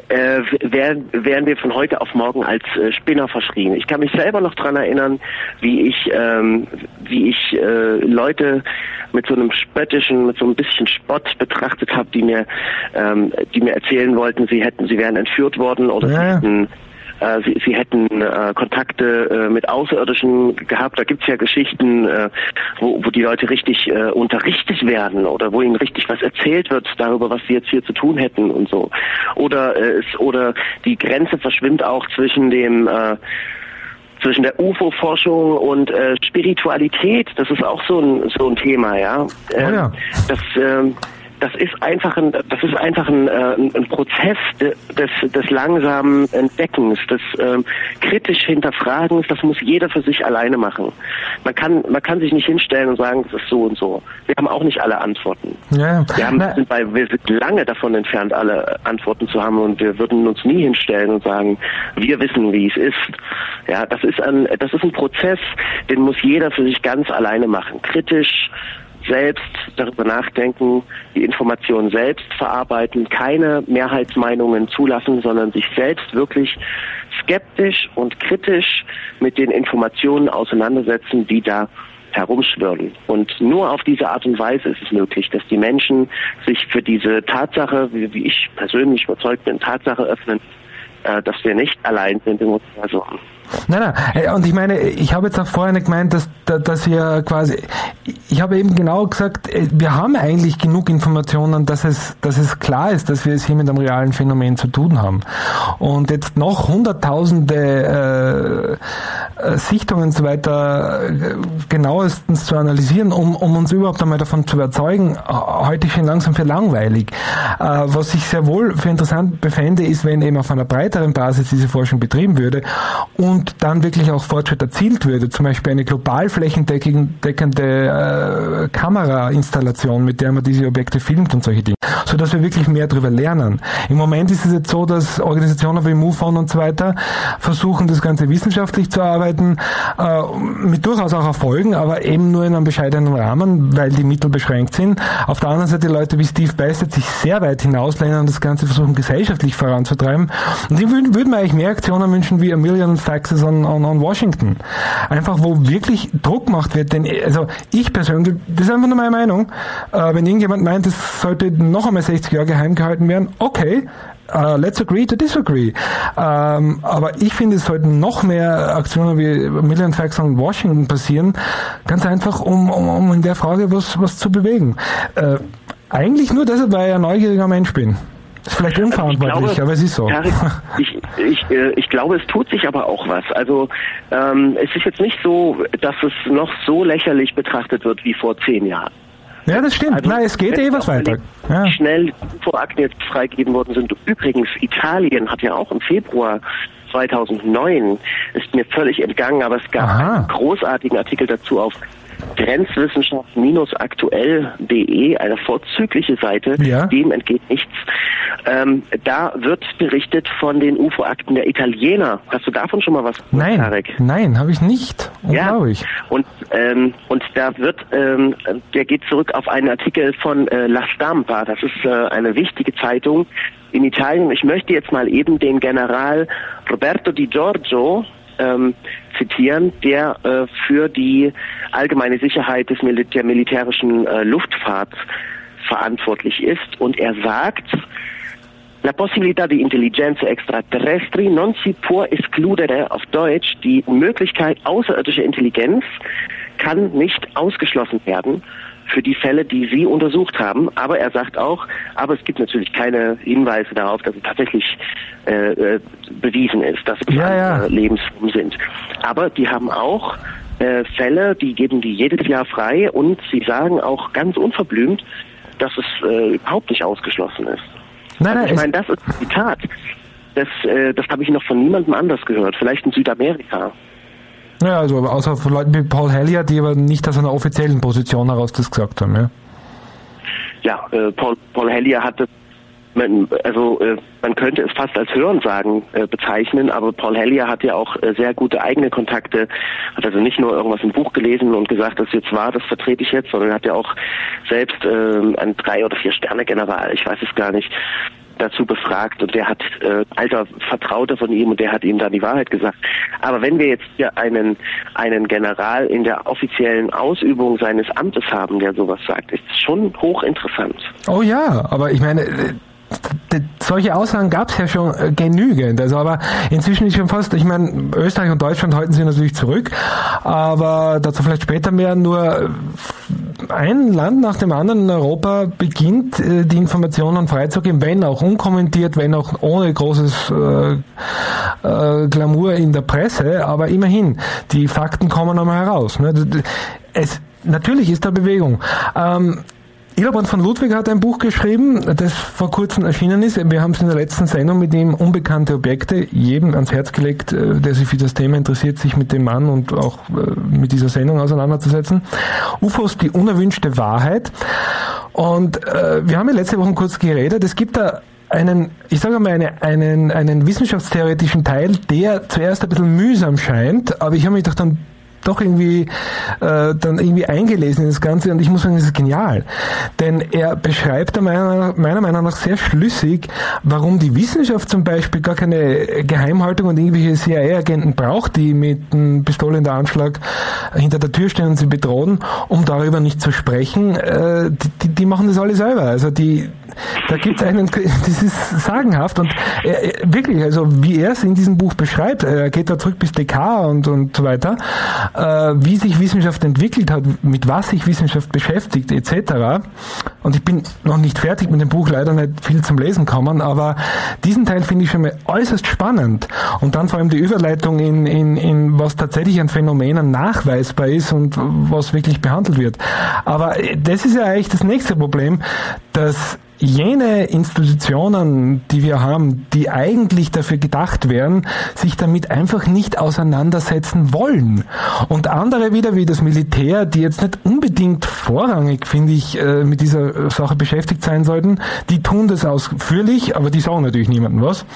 äh, wären, wären wir von heute auf morgen als äh, Spinner verschrien. Ich kann mich selber noch dran erinnern, wie ich, ähm, wie ich äh, Leute mit so einem spöttischen, mit so ein bisschen Spott betrachtet habe, die mir, ähm, die mir erzählen wollten, sie hätten, sie wären entführt worden oder ja. sie hätten Äh, sie, sie hätten äh, Kontakte äh, mit Außerirdischen gehabt. Da gibt's ja Geschichten, äh, wo, wo die Leute richtig äh, unterrichtet werden oder wo ihnen richtig was erzählt wird darüber, was sie jetzt hier zu tun hätten und so. Oder äh, es, oder die Grenze verschwimmt auch zwischen dem äh, zwischen der U F O-Forschung und äh, Spiritualität. Das ist auch so ein so ein Thema, ja. Ähm, oh ja. Das ähm, Das ist einfach ein, das ist einfach ein, äh, ein Prozess des, des langsamen Entdeckens, des ähm, kritisch Hinterfragens. Das muss jeder für sich alleine machen. Man kann, man kann sich nicht hinstellen und sagen, das ist so und so. Wir haben auch nicht alle Antworten. Ja. Wir haben, sind bei, wir sind lange davon entfernt, alle Antworten zu haben, und wir würden uns nie hinstellen und sagen, wir wissen, wie es ist. Ja, das ist ein, das ist ein Prozess, den muss jeder für sich ganz alleine machen. Kritisch, selbst darüber nachdenken, die Informationen selbst verarbeiten, keine Mehrheitsmeinungen zulassen, sondern sich selbst wirklich skeptisch und kritisch mit den Informationen auseinandersetzen, die da herumschwirren. Und nur auf diese Art und Weise ist es möglich, dass die Menschen sich für diese Tatsache, wie, wie ich persönlich überzeugt bin, Tatsache öffnen, äh, dass wir nicht allein sind im Universum. Nein, nein, und ich meine, ich habe jetzt auch vorher nicht gemeint, dass, dass wir quasi, ich habe eben genau gesagt, wir haben eigentlich genug Informationen, dass es, dass es klar ist, dass wir es hier mit einem realen Phänomen zu tun haben. Und jetzt noch hunderttausende äh, Sichtungen und so weiter äh, genauestens zu analysieren, um, um uns überhaupt einmal davon zu überzeugen, halte ich schon langsam für langweilig. Äh, was ich sehr wohl für interessant befände, ist, wenn eben auf einer breiteren Basis diese Forschung betrieben würde und und dann wirklich auch Fortschritt erzielt würde, zum Beispiel eine global flächendeckende äh, Kamerainstallation, mit der man diese Objekte filmt und solche Dinge, so dass wir wirklich mehr darüber lernen. Im Moment ist es jetzt so, dass Organisationen wie MUFON und so weiter versuchen, das Ganze wissenschaftlich zu arbeiten, äh, mit durchaus auch Erfolgen, aber eben nur in einem bescheidenen Rahmen, weil die Mittel beschränkt sind. Auf der anderen Seite Leute wie Steve Bassett sich sehr weit hinauslehnen und das Ganze versuchen, gesellschaftlich voranzutreiben. Und die würden, würden mir eigentlich mehr Aktionen wünschen wie A Million Facts An, an, an Washington. Einfach, wo wirklich Druck gemacht wird. Denn, also ich persönlich, das ist einfach nur meine Meinung, äh, wenn irgendjemand meint, es sollte noch einmal sechzig Jahre geheim gehalten werden, okay, uh, let's agree to disagree. Ähm, aber ich finde, es sollten noch mehr Aktionen wie A Million Facts an Washington passieren, ganz einfach, um, um, um in der Frage was, was zu bewegen. Äh, eigentlich nur deshalb, weil ich ein neugieriger Mensch bin. Ist vielleicht unverantwortlich, also glaube, aber es ist so. Tarek, ich, ich, äh, ich glaube, es tut sich aber auch was. Also ähm, es ist jetzt nicht so, dass es noch so lächerlich betrachtet wird wie vor zehn Jahren. Ja, das stimmt. Also, Nein, es geht eh was weiter. Ja. Schnell vor Akten jetzt freigegeben worden sind. Übrigens, Italien hat ja auch im Februar zweitausendneun, ist mir völlig entgangen, aber es gab Aha. einen großartigen Artikel dazu auf grenzwissenschaft aktuell punkt de, eine vorzügliche Seite, ja. Dem entgeht nichts. Ähm, da wird berichtet von den U F O-Akten der Italiener. Hast du davon schon mal was gehört, Nein, Tarek? Nein, habe ich nicht. Unglaublich. Ja, und, ähm, und da wird, ähm, der geht zurück auf einen Artikel von äh, La Stampa. Das ist äh, eine wichtige Zeitung in Italien. Ich möchte jetzt mal eben den General Roberto Di Giorgio ähm, zitieren, der äh, für die allgemeine Sicherheit des Mil- der militärischen äh, Luftfahrt verantwortlich ist. Und er sagt, la possibilità di intelligenze extraterrestri non si può escludere, auf Deutsch, die Möglichkeit außerirdischer Intelligenz kann nicht ausgeschlossen werden für die Fälle, die Sie untersucht haben. Aber er sagt auch, aber es gibt natürlich keine Hinweise darauf, dass es tatsächlich äh, äh, bewiesen ist, dass es ja, ja. Lebensformen sind. Aber die haben auch äh, Fälle, die geben die jedes Jahr frei, und sie sagen auch ganz unverblümt, dass es äh, überhaupt nicht ausgeschlossen ist. Nein, nein, also ich meine, das ist ein Zitat. Das, äh, das habe ich noch von niemandem anders gehört. Vielleicht in Südamerika. Ja, also außer von Leuten wie Paul Hellyer, die aber nicht aus einer offiziellen Position heraus das gesagt haben, ja. Ja, äh, Paul, Paul Hellyer hatte, man, also äh, man könnte es fast als Hörensagen äh, bezeichnen, aber Paul Hellyer hat ja auch äh, sehr gute eigene Kontakte, hat also nicht nur irgendwas im Buch gelesen und gesagt, das jetzt war, das vertrete ich jetzt, sondern hat ja auch selbst äh, ein Drei- oder Vier-Sterne-General, ich weiß es gar nicht, dazu befragt und der hat äh, alter Vertrauter von ihm und der hat ihm dann die Wahrheit gesagt. Aber wenn wir jetzt hier einen einen General in der offiziellen Ausübung seines Amtes haben, der sowas sagt, ist schon hochinteressant. Oh ja, aber ich meine, solche Aussagen gab es ja schon genügend. Also, aber inzwischen ist schon fast, ich meine, Österreich und Deutschland halten sich natürlich zurück, aber dazu vielleicht später mehr. Nur ein Land nach dem anderen in Europa beginnt, die Informationen freizugeben, wenn auch unkommentiert, wenn auch ohne großes äh, äh, Glamour in der Presse, aber immerhin, die Fakten kommen einmal heraus. Ne? Es, natürlich ist da Bewegung. Ähm, Hildebrand von Ludwig hat ein Buch geschrieben, das vor kurzem erschienen ist. Wir haben es in der letzten Sendung mit ihm Unbekannte Objekte jedem ans Herz gelegt, der sich für das Thema interessiert, sich mit dem Mann und auch mit dieser Sendung auseinanderzusetzen. U F Os, die unerwünschte Wahrheit. Und äh, wir haben ja letzte Woche kurz geredet. Es gibt da einen, ich sage mal, eine, einen, einen wissenschaftstheoretischen Teil, der zuerst ein bisschen mühsam scheint, aber ich habe mich doch dann doch irgendwie äh, dann irgendwie eingelesen in das Ganze und ich muss sagen, das ist genial. Denn er beschreibt meiner, meiner Meinung nach sehr schlüssig, warum die Wissenschaft zum Beispiel gar keine Geheimhaltung und irgendwelche C I A-Agenten braucht, die mit einer Pistole in der Anschlag hinter der Tür stehen und sie bedrohen, um darüber nicht zu sprechen. Äh, die, die machen das alle selber. Also die da gibt es einen, das ist sagenhaft und er, wirklich, also wie er es in diesem Buch beschreibt, er geht da zurück bis Descartes und, und so weiter, äh, wie sich Wissenschaft entwickelt hat, mit was sich Wissenschaft beschäftigt et cetera. Und ich bin noch nicht fertig mit dem Buch, leider nicht viel zum Lesen kommen, aber diesen Teil finde ich schon mal äußerst spannend. Und dann vor allem die Überleitung in, in, in was tatsächlich an Phänomenen nachweisbar ist und was wirklich behandelt wird. Aber das ist ja eigentlich das nächste Problem, dass jene Institutionen, die wir haben, die eigentlich dafür gedacht wären, sich damit einfach nicht auseinandersetzen wollen. Und andere wieder, wie das Militär, die jetzt nicht unbedingt vorrangig, finde ich, mit dieser Sache beschäftigt sein sollten, die tun das ausführlich, aber die sagen natürlich niemandem was.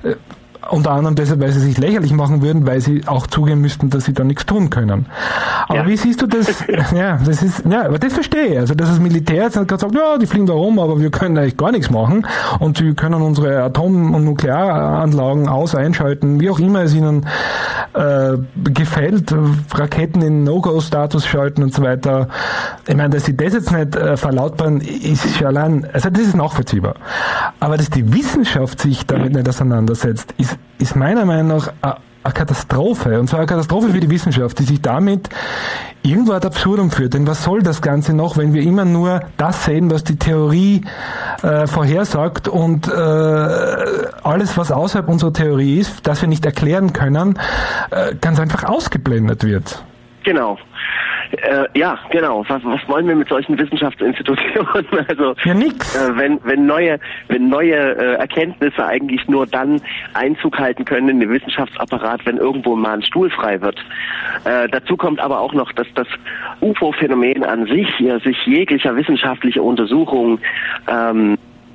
Unter anderem deshalb, weil sie sich lächerlich machen würden, weil sie auch zugeben müssten, dass sie da nichts tun können. Aber ja. Wie siehst du das? Ja, das ist, ja, aber das verstehe ich. Also, dass das Militär jetzt gerade sagt, ja, die fliegen da rum, aber wir können eigentlich gar nichts machen und sie können unsere Atom- und Nuklearanlagen aus, einschalten, wie auch immer es ihnen äh, gefällt, Raketen in No-Go-Status schalten und so weiter. Ich meine, dass sie das jetzt nicht äh, verlautbaren, ist schon allein, also das ist nachvollziehbar. Aber dass die Wissenschaft sich damit nicht auseinandersetzt, ist ist meiner Meinung nach eine Katastrophe. Und zwar eine Katastrophe für die Wissenschaft, die sich damit irgendwo ad absurdum führt. Denn was soll das Ganze noch, wenn wir immer nur das sehen, was die Theorie äh, vorhersagt und äh, alles, was außerhalb unserer Theorie ist, das wir nicht erklären können, äh, ganz einfach ausgeblendet wird. Genau. Äh, ja, genau. Was, was wollen wir mit solchen Wissenschaftsinstitutionen? Also ja, nix. Äh, wenn wenn neue wenn neue äh, Erkenntnisse eigentlich nur dann Einzug halten können in den Wissenschaftsapparat, wenn irgendwo mal ein Stuhl frei wird. Äh, dazu kommt aber auch noch, dass das U F O-Phänomen an sich ja, sich jeglicher wissenschaftlicher Untersuchung ähm,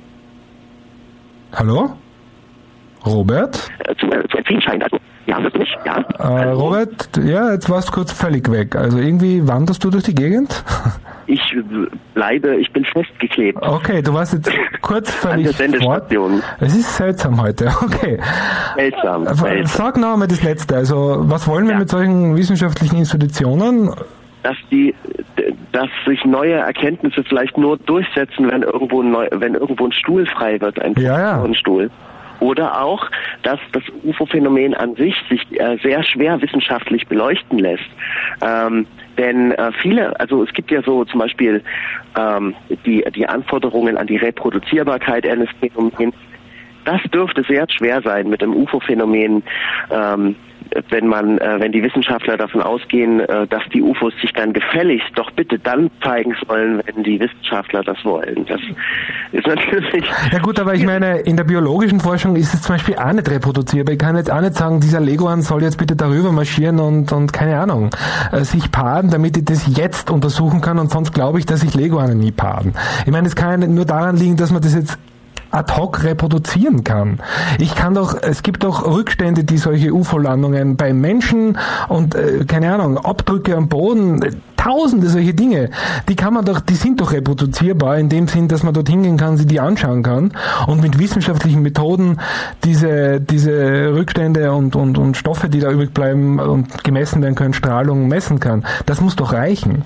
Hallo? Robert? Äh, zu, äh, zu entziehen scheint. Also ja, wirklich, ja. Äh, Robert, ja, jetzt warst du kurz völlig weg. Also irgendwie wanderst du durch die Gegend? Ich bleibe, ich bin festgeklebt. Okay, du warst jetzt kurz völlig fort. Es ist seltsam heute, okay. Seltsam. seltsam. Sag noch einmal das Letzte. Also, was wollen wir ja. mit solchen wissenschaftlichen Institutionen? Dass die, dass sich neue Erkenntnisse vielleicht nur durchsetzen, wenn irgendwo ein, neu, wenn irgendwo ein Stuhl frei wird, ein ja, ja. Stuhl. Oder auch, dass das U F O-Phänomen an sich sich äh, sehr schwer wissenschaftlich beleuchten lässt. Ähm, denn äh, viele, also es gibt ja so zum Beispiel ähm, die, die Anforderungen an die Reproduzierbarkeit eines Phänomens. Das dürfte sehr schwer sein mit dem U F O-Phänomen, ähm, wenn man, äh, wenn die Wissenschaftler davon ausgehen, äh, dass die U F Os sich dann gefälligst doch bitte dann zeigen sollen, wenn die Wissenschaftler das wollen. Das ist natürlich... Ja gut, aber ich meine, in der biologischen Forschung ist es zum Beispiel auch nicht reproduzierbar. Ich kann jetzt auch nicht sagen, dieser Leguan soll jetzt bitte darüber marschieren und, und keine Ahnung, äh, sich paaren, damit ich das jetzt untersuchen kann und sonst glaube ich, dass sich Leguane nie paaren. Ich meine, es kann ja nicht nur daran liegen, dass man das jetzt ad hoc reproduzieren kann. Ich kann doch, es gibt doch Rückstände, die solche U F O-Landungen bei Menschen und, äh, keine Ahnung, Abdrücke am Boden, tausende solche Dinge. Die kann man doch, die sind doch reproduzierbar in dem Sinn, dass man dort hingehen kann, sie die anschauen kann und mit wissenschaftlichen Methoden diese, diese Rückstände und, und, und Stoffe, die da übrig bleiben und gemessen werden können, Strahlung messen kann. Das muss doch reichen.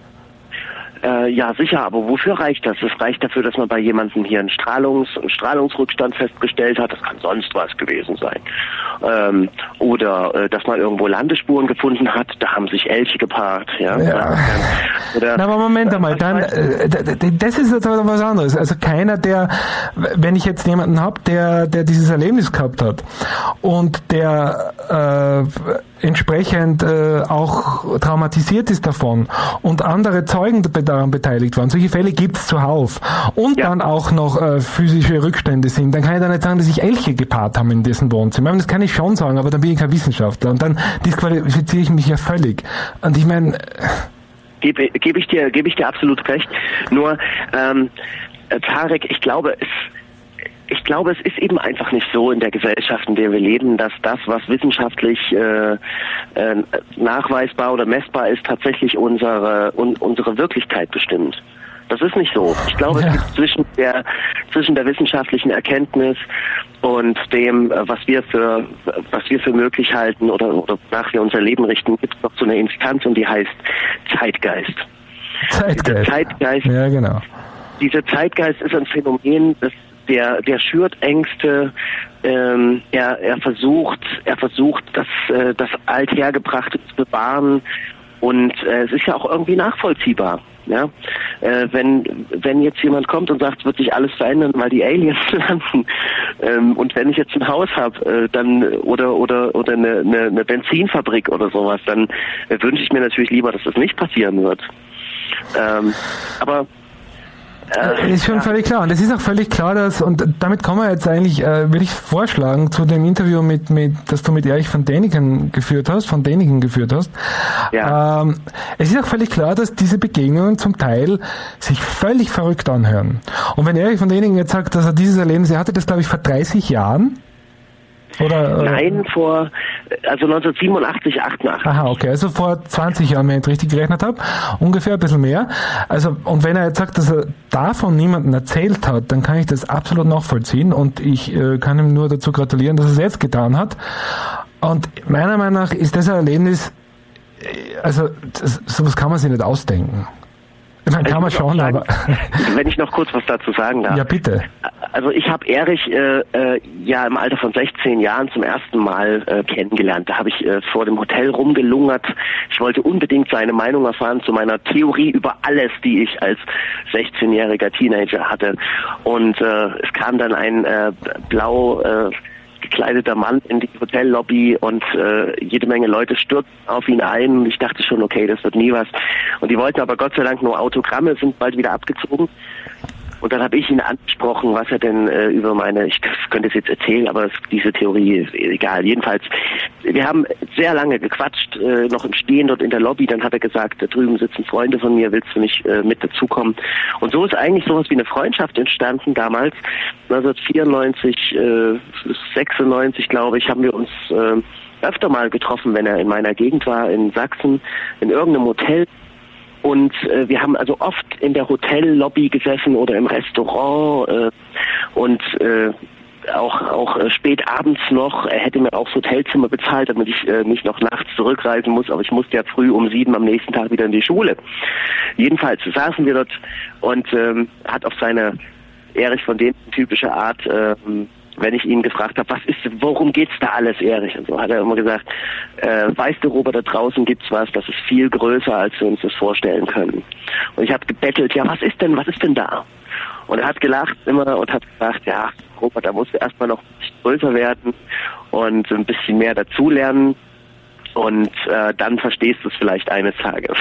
Äh, ja, sicher, aber wofür reicht das? Es reicht dafür, dass man bei jemandem hier einen, Strahlungs-, einen Strahlungsrückstand festgestellt hat. Das kann sonst was gewesen sein. Ähm, oder äh, dass man irgendwo Landespuren gefunden hat. Da haben sich Elche gepaart. Ja. ja. Oder, Na, aber Moment einmal, dann, äh, das ist jetzt aber was anderes. Also keiner, der, wenn ich jetzt jemanden habe, der, der dieses Erlebnis gehabt hat und der äh, entsprechend äh, auch traumatisiert ist davon und andere Zeugen daran beteiligt waren. Solche Fälle gibt es zuhauf. Und ja. dann auch noch äh, physische Rückstände sind. Dann kann ich da nicht sagen, dass sich Elche gepaart haben in dessen Wohnzimmer. Das kann ich schon sagen, aber dann bin ich kein Wissenschaftler. Und dann disqualifiziere ich mich ja völlig. Und ich meine... Gebe, gebe ich dir, gebe ich dir absolut recht. Nur, ähm, Tarek, ich glaube, es Ich glaube, es ist eben einfach nicht so in der Gesellschaft, in der wir leben, dass das, was wissenschaftlich äh, äh, nachweisbar oder messbar ist, tatsächlich unsere un, unsere Wirklichkeit bestimmt. Das ist nicht so. Ich glaube, ja. es gibt zwischen der zwischen der wissenschaftlichen Erkenntnis und dem, was wir für was wir für möglich halten oder, oder wonach wir unser Leben richten, gibt es noch so eine Instanz und die heißt Zeitgeist. Zeitgeist. Zeitgeist. Ja, genau. Dieser Zeitgeist ist ein Phänomen, das Der, der schürt Ängste, ähm, er, er versucht, er versucht, das, äh, das Althergebrachte zu bewahren und äh, es ist ja auch irgendwie nachvollziehbar. Ja? Äh, wenn, wenn jetzt jemand kommt und sagt, es wird sich alles verändern, weil die Aliens landen ähm, und wenn ich jetzt ein Haus habe, äh, dann oder oder oder eine, eine, eine Benzinfabrik oder sowas, dann äh, wünsche ich mir natürlich lieber, dass das nicht passieren wird. Ähm, aber Äh, ist schon ja. völlig klar. Und es ist auch völlig klar, dass, und damit kommen wir jetzt eigentlich, äh, würde ich vorschlagen, zu dem Interview mit, mit, das du mit Erich von Däniken geführt hast, von Däniken geführt hast. Ja. Ähm, es ist auch völlig klar, dass diese Begegnungen zum Teil sich völlig verrückt anhören. Und wenn Erich von Däniken jetzt sagt, dass er dieses Erlebnis, er hatte das, glaube ich, vor dreißig Jahren, oder, Nein, vor, also neunzehnhundertsiebenundachtzig, achtundachtzig. Aha, okay, also vor zwanzig Jahren, wenn ich richtig gerechnet habe, ungefähr ein bisschen mehr. Also, und wenn er jetzt sagt, dass er davon niemandem erzählt hat, dann kann ich das absolut nachvollziehen und ich äh, kann ihm nur dazu gratulieren, dass er es jetzt getan hat. Und meiner Meinung nach ist das ein Erlebnis, also das, sowas kann man sich nicht ausdenken. Ich meine, kann man schon, sagen, aber... Wenn ich noch kurz was dazu sagen darf. Ja, bitte. Also ich habe Erich äh, äh, ja im Alter von sechzehn Jahren zum ersten Mal äh, kennengelernt. Da habe ich äh, vor dem Hotel rumgelungert. Ich wollte unbedingt seine Meinung erfahren zu meiner Theorie über alles, die ich als sechzehnjähriger Teenager hatte. Und äh, es kam dann ein äh, blau... Äh, gekleideter Mann in die Hotellobby und äh, jede Menge Leute stürzten auf ihn ein und ich dachte schon, okay, das wird nie was. Und die wollten aber Gott sei Dank nur Autogramme, sind bald wieder abgezogen. Und dann habe ich ihn angesprochen, was er denn äh, über meine, ich könnte es jetzt erzählen, aber es, diese Theorie ist egal. Jedenfalls, wir haben sehr lange gequatscht, äh, noch im Stehen dort in der Lobby. Dann hat er gesagt, da drüben sitzen Freunde von mir, willst du nicht äh, mit dazukommen? Und so ist eigentlich sowas wie eine Freundschaft entstanden damals. neunzehnhundertvierundneunzig, äh, sechsundneunzig, glaube ich, haben wir uns äh, öfter mal getroffen, wenn er in meiner Gegend war, in Sachsen, in irgendeinem Hotel. Und äh, wir haben also oft in der Hotellobby gesessen oder im Restaurant äh, und äh, auch auch äh, spät abends noch. Er hätte mir auch das Hotelzimmer bezahlt, damit ich äh, nicht noch nachts zurückreisen muss, aber ich musste ja früh um sieben am nächsten Tag wieder in die Schule. Jedenfalls saßen wir dort und ähm, hat auf seine Erich von Däniken typische Art, ähm, wenn ich ihn gefragt habe, was ist, worum geht's da alles, Erich? Und so hat er immer gesagt, äh, weißt du, Robert, da draußen gibt's was, das ist viel größer, als wir uns das vorstellen können. Und ich habe gebettelt, ja, was ist denn, was ist denn da? Und er hat gelacht immer und hat gesagt, ja, Robert, da musst du erstmal noch ein bisschen größer werden und ein bisschen mehr dazulernen. Und äh, dann verstehst du es vielleicht eines Tages.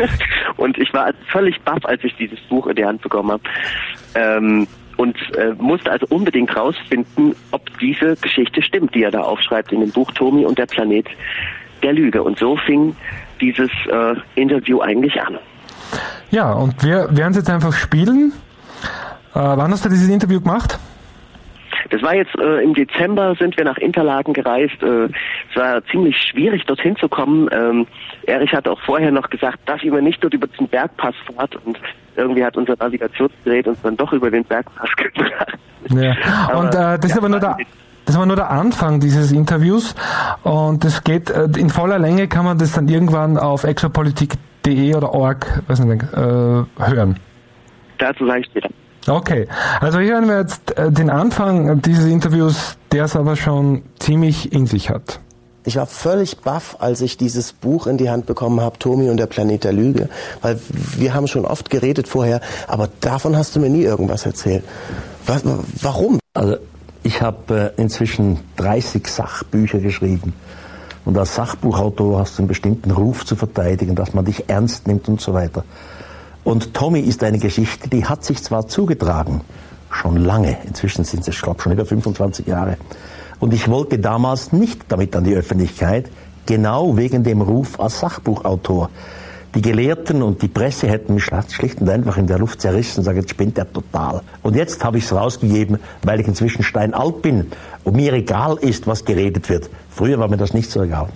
Und ich war völlig baff, als ich dieses Buch in die Hand bekommen habe. Ähm, und äh, musste also unbedingt rausfinden, ob diese Geschichte stimmt, die er da aufschreibt in dem Buch Tomi und der Planet der Lüge. Und so fing dieses äh, Interview eigentlich an. Ja, und wir werden es jetzt einfach spielen. Äh, wann hast du dieses Interview gemacht? Das war jetzt äh, im Dezember, sind wir nach Interlaken gereist. Äh, es war ziemlich schwierig, dorthin zu kommen. Ähm, Erich hat auch vorher noch gesagt, dass ihr nicht dort über den Bergpass fahrt, und irgendwie hat unser Navigationsgerät uns dann doch über den Bergpass gebracht. Ja. Und äh, das ist aber nur der, das war nur der Anfang dieses Interviews, und das geht äh, in voller Länge, kann man das dann irgendwann auf exopolitik punkt de oder org, weiß nicht, äh, hören. Dazu sage ich später. Okay, also hier hören wir jetzt äh, den Anfang dieses Interviews, der es aber schon ziemlich in sich hat. Ich war völlig baff, als ich dieses Buch in die Hand bekommen habe, Tomi und der Planet der Lüge, weil wir haben schon oft geredet vorher, aber davon hast du mir nie irgendwas erzählt. Was, warum? Also ich habe äh, inzwischen dreißig Sachbücher geschrieben, und als Sachbuchautor hast du einen bestimmten Ruf zu verteidigen, dass man dich ernst nimmt und so weiter. Und Tomi ist eine Geschichte, die hat sich zwar zugetragen, schon lange, inzwischen sind es, ich glaube, schon über fünfundzwanzig Jahre, und ich wollte damals nicht damit an die Öffentlichkeit, genau wegen dem Ruf als Sachbuchautor. Die Gelehrten und die Presse hätten mich schlicht und einfach in der Luft zerrissen und sagen, jetzt spinnt er total. Und jetzt habe ich es rausgegeben, weil ich inzwischen steinalt bin und mir egal ist, was geredet wird. Früher war mir das nicht so egal.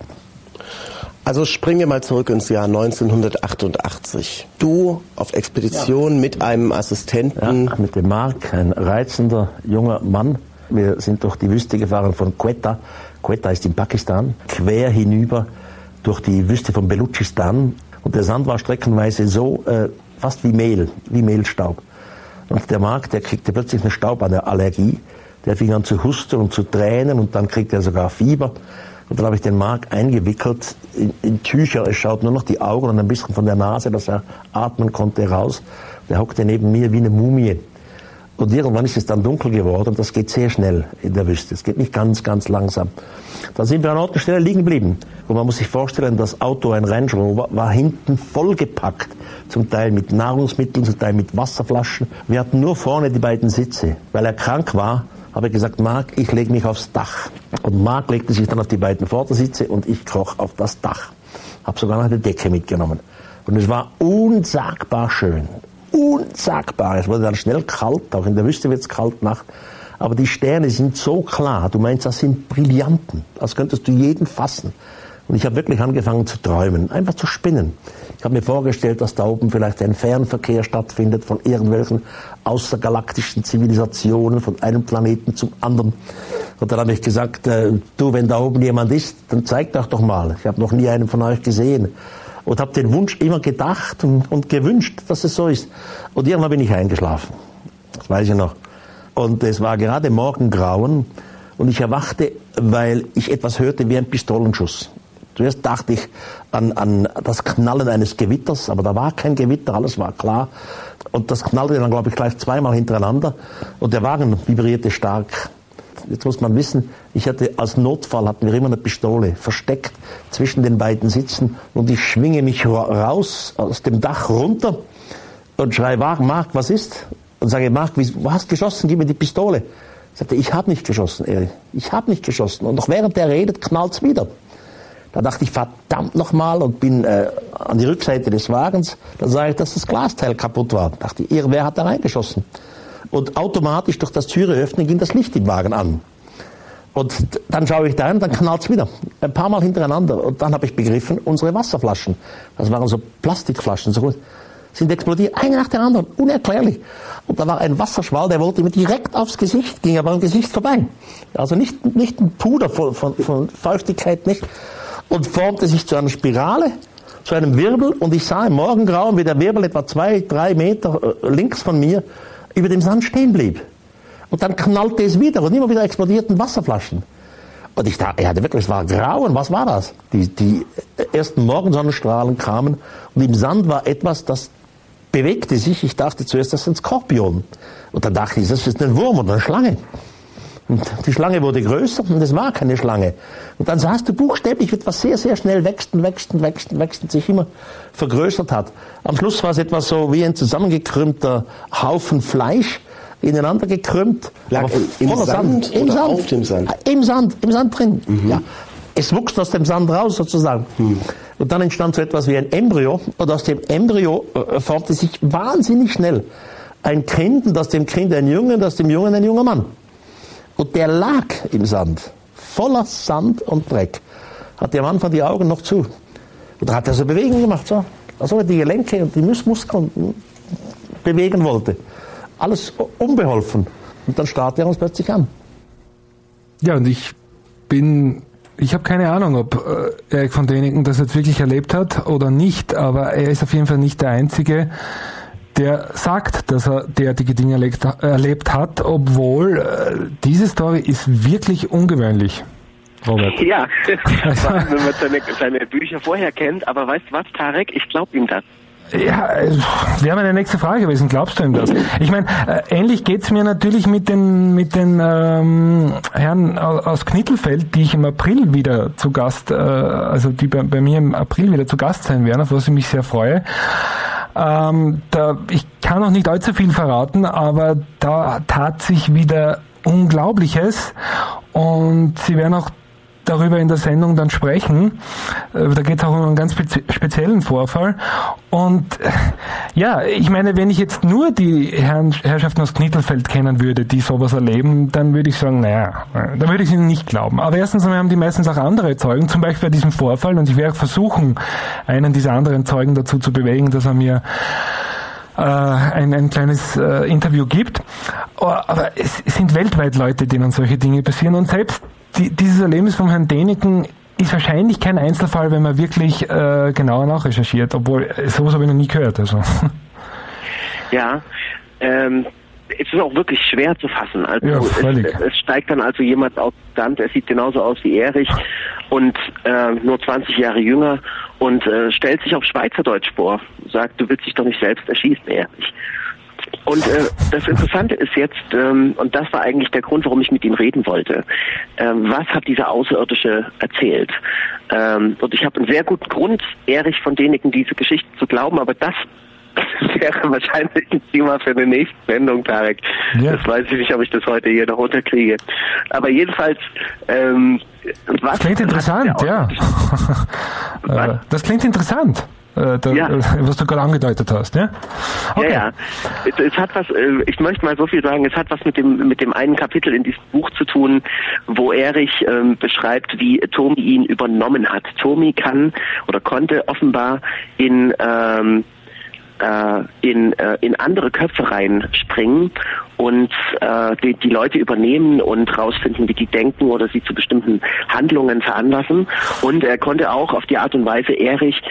Also springen wir mal zurück ins Jahr neunzehnhundertachtundachtzig. Du auf Expedition ja. mit einem Assistenten. Ja, mit dem Mark, ein reizender junger Mann. Wir sind durch die Wüste gefahren von Quetta. Quetta ist in Pakistan. Quer hinüber durch die Wüste von Belutschistan. Und der Sand war streckenweise so äh, fast wie Mehl, wie Mehlstaub. Und der Mark, der kriegte plötzlich eine Stauballergie. Der fing an zu husten und zu tränen, und dann kriegte er sogar Fieber. Und dann habe ich den Mark eingewickelt in, in Tücher. Es schaut nur noch die Augen und ein bisschen von der Nase, dass er atmen konnte, raus. Der hockte neben mir wie eine Mumie. Und irgendwann ist es dann dunkel geworden, und das geht sehr schnell in der Wüste. Es geht nicht ganz, ganz langsam. Dann sind wir an Ort und Stelle liegen geblieben. Und man muss sich vorstellen, das Auto, ein Range Rover, war hinten vollgepackt. Zum Teil mit Nahrungsmitteln, zum Teil mit Wasserflaschen. Wir hatten nur vorne die beiden Sitze. Weil er krank war, habe ich gesagt, Mark, ich lege mich aufs Dach. Und Mark legte sich dann auf die beiden Vordersitze und ich kroch auf das Dach. Habe sogar noch eine Decke mitgenommen. Und es war unsagbar schön. Unsagbar. Es wurde dann schnell kalt, auch in der Wüste wird es kalt Nacht. Aber die Sterne sind so klar, du meinst, das sind Brillanten, als könntest du jeden fassen. Und ich habe wirklich angefangen zu träumen, einfach zu spinnen. Ich habe mir vorgestellt, dass da oben vielleicht ein Fernverkehr stattfindet von irgendwelchen außergalaktischen Zivilisationen, von einem Planeten zum anderen. Und dann habe ich gesagt, äh, du, wenn da oben jemand ist, dann zeig doch doch mal. Ich habe noch nie einen von euch gesehen. Und habe den Wunsch immer gedacht und, und gewünscht, dass es so ist. Und irgendwann bin ich eingeschlafen. Das weiß ich noch. Und es war gerade Morgengrauen und ich erwachte, weil ich etwas hörte wie ein Pistolenschuss. Zuerst dachte ich an, an das Knallen eines Gewitters, aber da war kein Gewitter, alles war klar. Und das knallte dann, glaube ich, gleich zweimal hintereinander und der Wagen vibrierte stark. Jetzt muss man wissen, ich hatte als Notfall, hatten wir immer eine Pistole versteckt zwischen den beiden Sitzen, und ich schwinge mich raus aus dem Dach runter und schreie, Mark, was ist? Und sage, Mark, wie, du hast geschossen, gib mir die Pistole. Sagte, ich habe nicht geschossen, Erich, ich habe nicht geschossen. Und noch während der redet, knallt's wieder. Da dachte ich, verdammt nochmal, und bin äh, an die Rückseite des Wagens. Dann sage ich, dass das Glasteil kaputt war. Da dachte ich, wer hat da reingeschossen? Und automatisch durch das Türe öffnen ging das Licht im Wagen an. Und dann schaue ich da rein, dann knallt's wieder. Ein paar Mal hintereinander. Und dann habe ich begriffen, unsere Wasserflaschen, das waren so Plastikflaschen, so, sind explodiert, eine nach der anderen, unerklärlich. Und da war ein Wasserschwall, der wollte mir direkt aufs Gesicht, ging aber am Gesicht vorbei. Also nicht, nicht ein Puder von, von, von Feuchtigkeit, nicht. Und formte sich zu einer Spirale, zu einem Wirbel, und ich sah im Morgengrauen, wie der Wirbel etwa zwei, drei Meter links von mir über dem Sand stehen blieb. Und dann knallte es wieder und immer wieder explodierten Wasserflaschen. Und ich dachte, ja, wirklich, es war grauen, was war das? Die, die ersten Morgensonnenstrahlen kamen und im Sand war etwas, das bewegte sich. Ich dachte zuerst, das ist ein Skorpion. Und dann dachte ich, das ist ein Wurm oder eine Schlange. Und die Schlange wurde größer und es war keine Schlange. Und dann sahst du buchstäblich, wie etwas sehr, sehr schnell wächst und wächst und wächst und wächst und sich immer vergrößert hat. Am Schluss war es etwas so wie ein zusammengekrümmter Haufen Fleisch, ineinander gekrümmt. Lag im Sand, Sand. Im oder Sand. Auf dem Sand? Im Sand, im Sand drin. Mhm. Ja. Es wuchs aus dem Sand raus sozusagen. Mhm. Und dann entstand so etwas wie ein Embryo. Und aus dem Embryo äh, formte sich wahnsinnig schnell ein Kind, und aus dem Kind ein Junge, und aus dem Jungen ein junger Mann. Und der lag im Sand, voller Sand und Dreck. Hat am Anfang die Augen noch zu. Und da hat er so Bewegungen gemacht, so, als ob er die Gelenke und die Muskeln bewegen wollte. Alles unbeholfen. Und dann starrte er uns plötzlich an. Ja, und ich bin, ich habe keine Ahnung, ob äh, Erich von Däniken das jetzt wirklich erlebt hat oder nicht, aber er ist auf jeden Fall nicht der Einzige, der sagt, dass er derartige Dinge erlebt, erlebt hat, obwohl äh, diese Story ist wirklich ungewöhnlich. Robert. Ja, vor allem, wenn man seine, seine Bücher vorher kennt, aber weißt du was, Tarek, ich glaube ihm das. Ja, wäre meine nächste Frage gewesen. Glaubst du ihm das? Ich meine, äh, ähnlich geht's mir natürlich mit den mit den ähm, Herren aus Knittelfeld, die ich im April wieder zu Gast, äh, also die bei, bei mir im April wieder zu Gast sein werden, auf was ich mich sehr freue. Ähm, da, ich kann noch nicht allzu viel verraten, aber da tat sich wieder Unglaubliches und sie werden auch darüber in der Sendung dann sprechen. Da geht es auch um einen ganz speziellen Vorfall. Und ja, ich meine, wenn ich jetzt nur die Herren, Herrschaften aus Knittelfeld kennen würde, die sowas erleben, dann würde ich sagen, naja, dann würde ich ihnen nicht glauben. Aber erstens einmal haben die meistens auch andere Zeugen, zum Beispiel bei diesem Vorfall, und ich werde auch versuchen, einen dieser anderen Zeugen dazu zu bewegen, dass er mir äh, ein, ein kleines äh, Interview gibt. Aber es, es sind weltweit Leute, denen solche Dinge passieren, und selbst Die, dieses Erlebnis von Herrn Däniken ist wahrscheinlich kein Einzelfall, wenn man wirklich äh, genauer nachrecherchiert, obwohl sowas habe ich noch nie gehört. Also. Ja, ähm, es ist auch wirklich schwer zu fassen. Also ja, völlig. Es, es steigt dann also jemand aus Sand, er sieht genauso aus wie Erich und äh, nur zwanzig Jahre jünger und äh, stellt sich auf Schweizerdeutsch vor, sagt, du willst dich doch nicht selbst erschießen, Erich. Und äh, das Interessante ist jetzt, ähm, und das war eigentlich der Grund, warum ich mit ihm reden wollte, ähm, was hat dieser Außerirdische erzählt? Ähm, und ich habe einen sehr guten Grund, Erich von Däniken diese Geschichte zu glauben, aber das, das wäre wahrscheinlich ein Thema für eine nächste Sendung, Tarek. Ja. Das weiß ich nicht, ob ich das heute hier noch unterkriege. Aber jedenfalls, ähm, was... Das klingt interessant, ja. Das klingt interessant. Äh, da, ja. was du gerade angedeutet hast, ja? Okay. Ja, ja. Es, es hat was, äh, ich möchte mal so viel sagen, es hat was mit dem mit dem einen Kapitel in diesem Buch zu tun, wo Erich ähm, beschreibt, wie Tomi ihn übernommen hat. Tomi kann oder konnte offenbar in ähm, äh, in äh, in andere Köpfe reinspringen und äh, die, die Leute übernehmen und rausfinden, wie die denken oder sie zu bestimmten Handlungen veranlassen. Und er konnte auch auf die Art und Weise Erich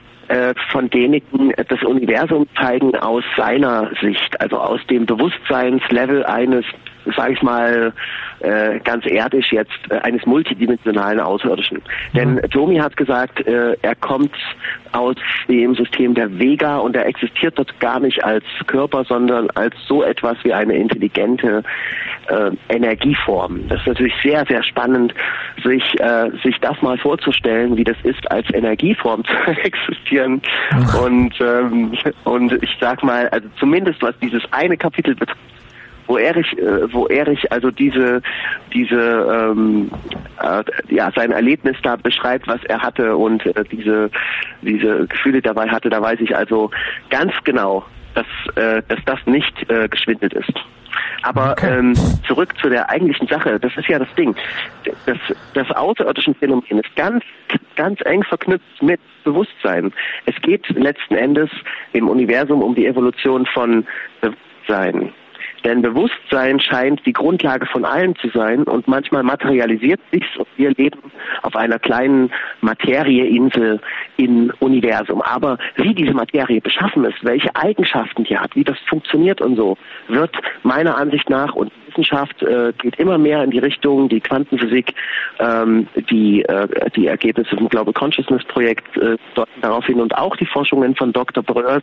von Däniken das Universum zeigen aus seiner Sicht, also aus dem Bewusstseinslevel eines, sage ich mal, äh, ganz erdisch jetzt, äh, eines multidimensionalen Außerirdischen. Mhm. Denn Tomi hat gesagt, äh, er kommt aus dem System der Vega und er existiert dort gar nicht als Körper, sondern als so etwas wie eine intelligente äh, Energieform. Das ist natürlich sehr, sehr spannend, sich äh, sich das mal vorzustellen, wie das ist, als Energieform zu existieren. Mhm. Und ähm, und ich sag mal, also zumindest was dieses eine Kapitel betrifft, wo Erich, äh, wo Erich also diese, diese, ähm, äh, ja, sein Erlebnis da beschreibt, was er hatte und äh, diese, diese Gefühle dabei hatte, da weiß ich also ganz genau, dass, äh, dass das nicht äh, geschwindelt ist. Aber okay. ähm, zurück zu der eigentlichen Sache, das ist ja das Ding. Das, das außerirdische Phänomen ist ganz, ganz eng verknüpft mit Bewusstsein. Es geht letzten Endes im Universum um die Evolution von Bewusstsein. Denn Bewusstsein scheint die Grundlage von allem zu sein und manchmal materialisiert sich's und wir leben auf einer kleinen Materieinsel im Universum. Aber wie diese Materie beschaffen ist, welche Eigenschaften die hat, wie das funktioniert und so, wird meiner Ansicht nach, und Wissenschaft äh, geht immer mehr in die Richtung, die Quantenphysik, ähm, die, äh, die Ergebnisse vom Global Consciousness Projekt äh, deuten darauf hin und auch die Forschungen von Doktor Bröers.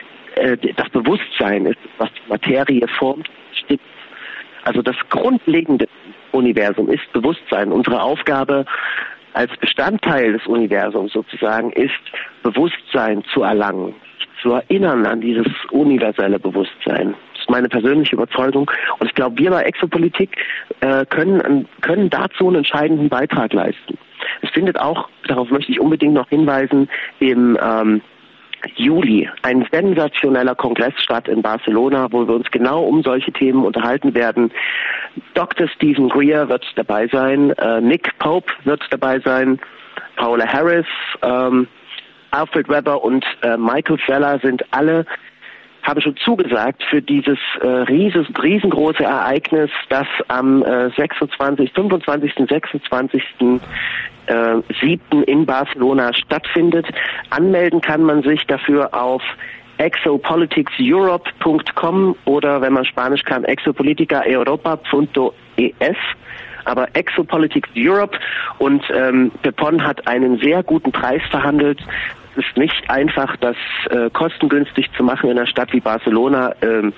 Das Bewusstsein ist, was die Materie formt, stimmt. Also das grundlegende Universum ist Bewusstsein. Unsere Aufgabe als Bestandteil des Universums sozusagen ist, Bewusstsein zu erlangen, zu erinnern an dieses universelle Bewusstsein. Das ist meine persönliche Überzeugung. Und ich glaube, wir bei Exopolitik äh, können, können dazu einen entscheidenden Beitrag leisten. Es findet auch, darauf möchte ich unbedingt noch hinweisen, im ähm, Juli ein sensationeller Kongress statt in Barcelona, wo wir uns genau um solche Themen unterhalten werden. Doktor Stephen Greer wird dabei sein, äh, Nick Pope wird dabei sein, Paola Harris, ähm, Alfred Weber und äh, Michael Feller sind alle, haben schon zugesagt für dieses äh, rieses, riesengroße Ereignis, das am äh, sechsundzwanzigsten, fünfundzwanzigsten, sechsundzwanzigsten Äh, siebten in Barcelona stattfindet. Anmelden kann man sich dafür auf exopolitics europe punkt com oder, wenn man Spanisch kann, exopolitica europa punkt es. Aber Exopolitics Europe, und ähm, Pepon hat einen sehr guten Preis verhandelt. Es ist nicht einfach, das äh, kostengünstig zu machen in einer Stadt wie Barcelona ähm,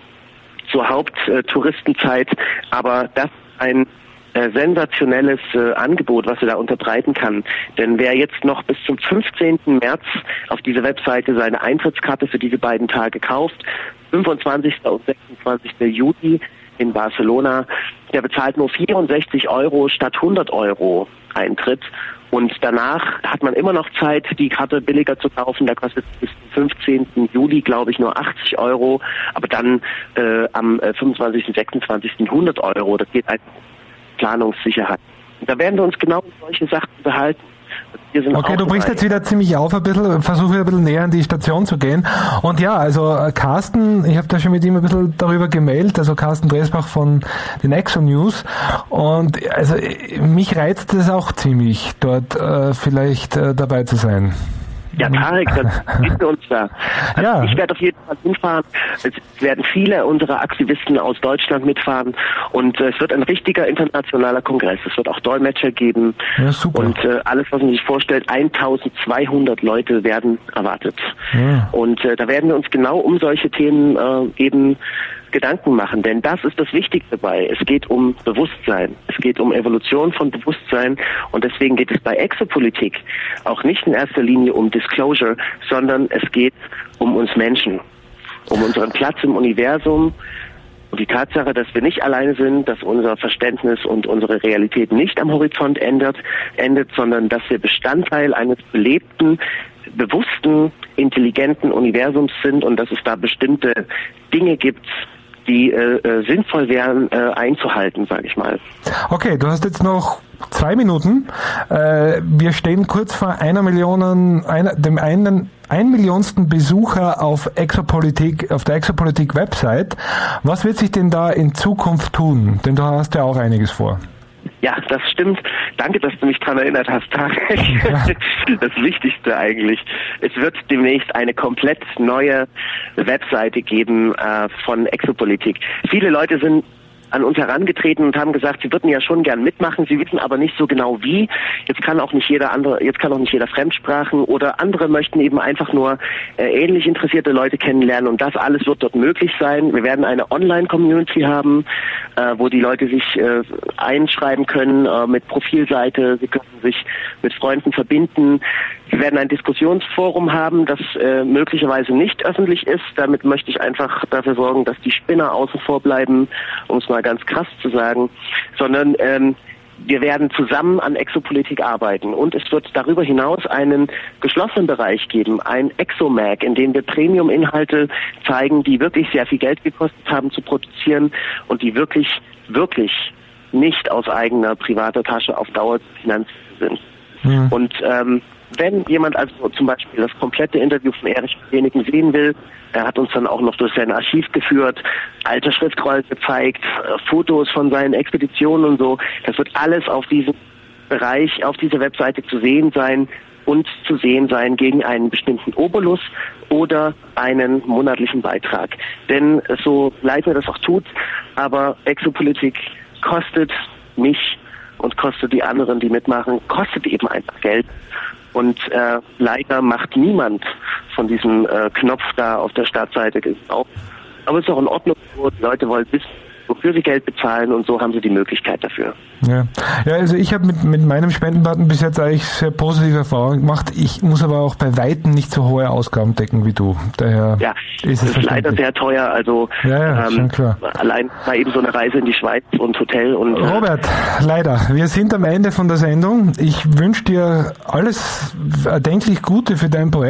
zur Haupttouristenzeit, äh, aber das ist ein äh, sensationelles äh, Angebot, was er da unterbreiten kann. Denn wer jetzt noch bis zum fünfzehnten März auf diese Webseite seine Eintrittskarte für diese beiden Tage kauft, fünfundzwanzigsten und sechsundzwanzigsten Juli in Barcelona, der bezahlt nur vierundsechzig Euro statt hundert Euro Eintritt. Und danach hat man immer noch Zeit, die Karte billiger zu kaufen. Da kostet bis zum fünfzehnten Juli, glaube ich, nur achtzig Euro. Aber dann äh, am fünfundzwanzigsten, sechsundzwanzigsten hundert Euro. Das geht einfach um Planungssicherheit. Und da werden wir uns genau um solche Sachen unterhalten. Okay, du brichst jetzt wieder ziemlich auf ein bisschen, versuche ein bisschen näher an die Station zu gehen. Und ja, also Carsten, ich habe da schon mit ihm ein bisschen darüber gemailt, also Carsten Dresbach von den Exo News. Und also mich reizt es auch ziemlich, dort äh, vielleicht äh, dabei zu sein. Ja, Tarek, dann sehen wir uns da. Also ja. Ich werde auf jeden Fall hinfahren. Es werden viele unserer Aktivisten aus Deutschland mitfahren und äh, es wird ein richtiger internationaler Kongress. Es wird auch Dolmetscher geben. Ja, super. Und äh, alles, was man sich vorstellt, eintausendzweihundert Leute werden erwartet. Ja. Und äh, da werden wir uns genau um solche Themen äh, eben Gedanken machen, denn das ist das Wichtigste dabei. Es geht um Bewusstsein, es geht um Evolution von Bewusstsein und deswegen geht es bei Exopolitik auch nicht in erster Linie um Disclosure, sondern es geht um uns Menschen, um unseren Platz im Universum und die Tatsache, dass wir nicht alleine sind, dass unser Verständnis und unsere Realität nicht am Horizont endet, endet, sondern dass wir Bestandteil eines belebten, bewussten, intelligenten Universums sind und dass es da bestimmte Dinge gibt, die äh, sinnvoll wären äh, einzuhalten, sage ich mal. Okay, du hast jetzt noch zwei Minuten. Äh, wir stehen kurz vor einer Million, einer, dem einen ein Millionsten Besucher auf Exopolitik, auf der Exopolitik Website. Was wird sich denn da in Zukunft tun? Denn du hast ja auch einiges vor. Ja, das stimmt. Danke, dass du mich daran erinnert hast, Tarek. Ja. Das Wichtigste eigentlich. Es wird demnächst eine komplett neue Webseite geben äh, von Exopolitik. Viele Leute sind an uns herangetreten und haben gesagt, sie würden ja schon gern mitmachen, sie wissen aber nicht so genau wie. Jetzt kann auch nicht jeder andere, jetzt kann auch nicht jeder Fremdsprachen oder andere möchten eben einfach nur äh, ähnlich interessierte Leute kennenlernen und das alles wird dort möglich sein. Wir werden eine Online-Community haben, äh, wo die Leute sich äh, einschreiben können äh, mit Profilseite, sie können sich mit Freunden verbinden. Wir werden ein Diskussionsforum haben, das äh, möglicherweise nicht öffentlich ist. Damit möchte ich einfach dafür sorgen, dass die Spinner außen vor bleiben, um es mal ganz krass zu sagen, sondern ähm, wir werden zusammen an Exopolitik arbeiten und es wird darüber hinaus einen geschlossenen Bereich geben, ein Exomag, in dem wir Premium-Inhalte zeigen, die wirklich sehr viel Geld gekostet haben zu produzieren und die wirklich, wirklich nicht aus eigener privater Tasche auf Dauer zu finanzieren sind. Ja. Und ähm, wenn jemand also zum Beispiel das komplette Interview von Erich Wenigen sehen will, er hat uns dann auch noch durch sein Archiv geführt, alte Schriftrollen gezeigt, äh, Fotos von seinen Expeditionen und so. Das wird alles auf diesem Bereich, auf dieser Webseite zu sehen sein und zu sehen sein gegen einen bestimmten Obolus oder einen monatlichen Beitrag. Denn so leid mir das auch tut, aber Exopolitik kostet mich und kostet die anderen, die mitmachen, kostet eben einfach Geld. Und äh, leider macht niemand von diesem äh, Knopf da auf der Startseite auf. Aber es ist auch in Ordnung, die Leute wollen wissen, wofür sie Geld bezahlen und so haben sie die Möglichkeit dafür. Ja, ja, also ich habe mit, mit meinem Spendenbutton bis jetzt eigentlich sehr positive Erfahrungen gemacht. Ich muss aber auch bei Weitem nicht so hohe Ausgaben decken wie du. Daher ja, ist es ist leider sehr teuer. Also ja, ja, ähm, schon klar. Allein war eben so eine Reise in die Schweiz und Hotel und Robert, äh, leider. Wir sind am Ende von der Sendung. Ich wünsche dir alles erdenklich Gute für dein Projekt.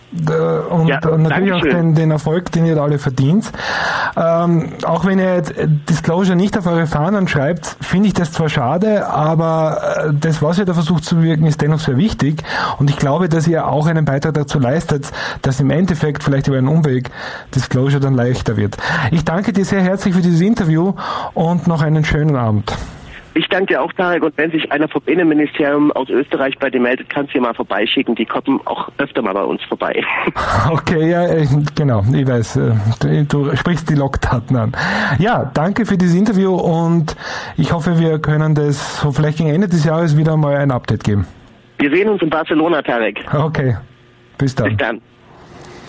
und ja, natürlich auch den, den Erfolg, den ihr da alle verdient. Ähm, auch wenn ihr Disclosure nicht auf eure Fahnen schreibt, finde ich das zwar schade, aber das, was ihr da versucht zu bewirken, ist dennoch sehr wichtig. Und ich glaube, dass ihr auch einen Beitrag dazu leistet, dass im Endeffekt vielleicht über einen Umweg Disclosure dann leichter wird. Ich danke dir sehr herzlich für dieses Interview und noch einen schönen Abend. Ich danke dir auch, Tarek, und wenn sich einer vom Innenministerium aus Österreich bei dir meldet, kannst du dir mal vorbeischicken. Die kommen auch öfter mal bei uns vorbei. Okay, ja, genau, ich weiß, du sprichst die Logdaten an. Ja, danke für dieses Interview und ich hoffe, wir können das so vielleicht gegen Ende des Jahres wieder mal ein Update geben. Wir sehen uns in Barcelona, Tarek. Okay, bis dann. Bis dann.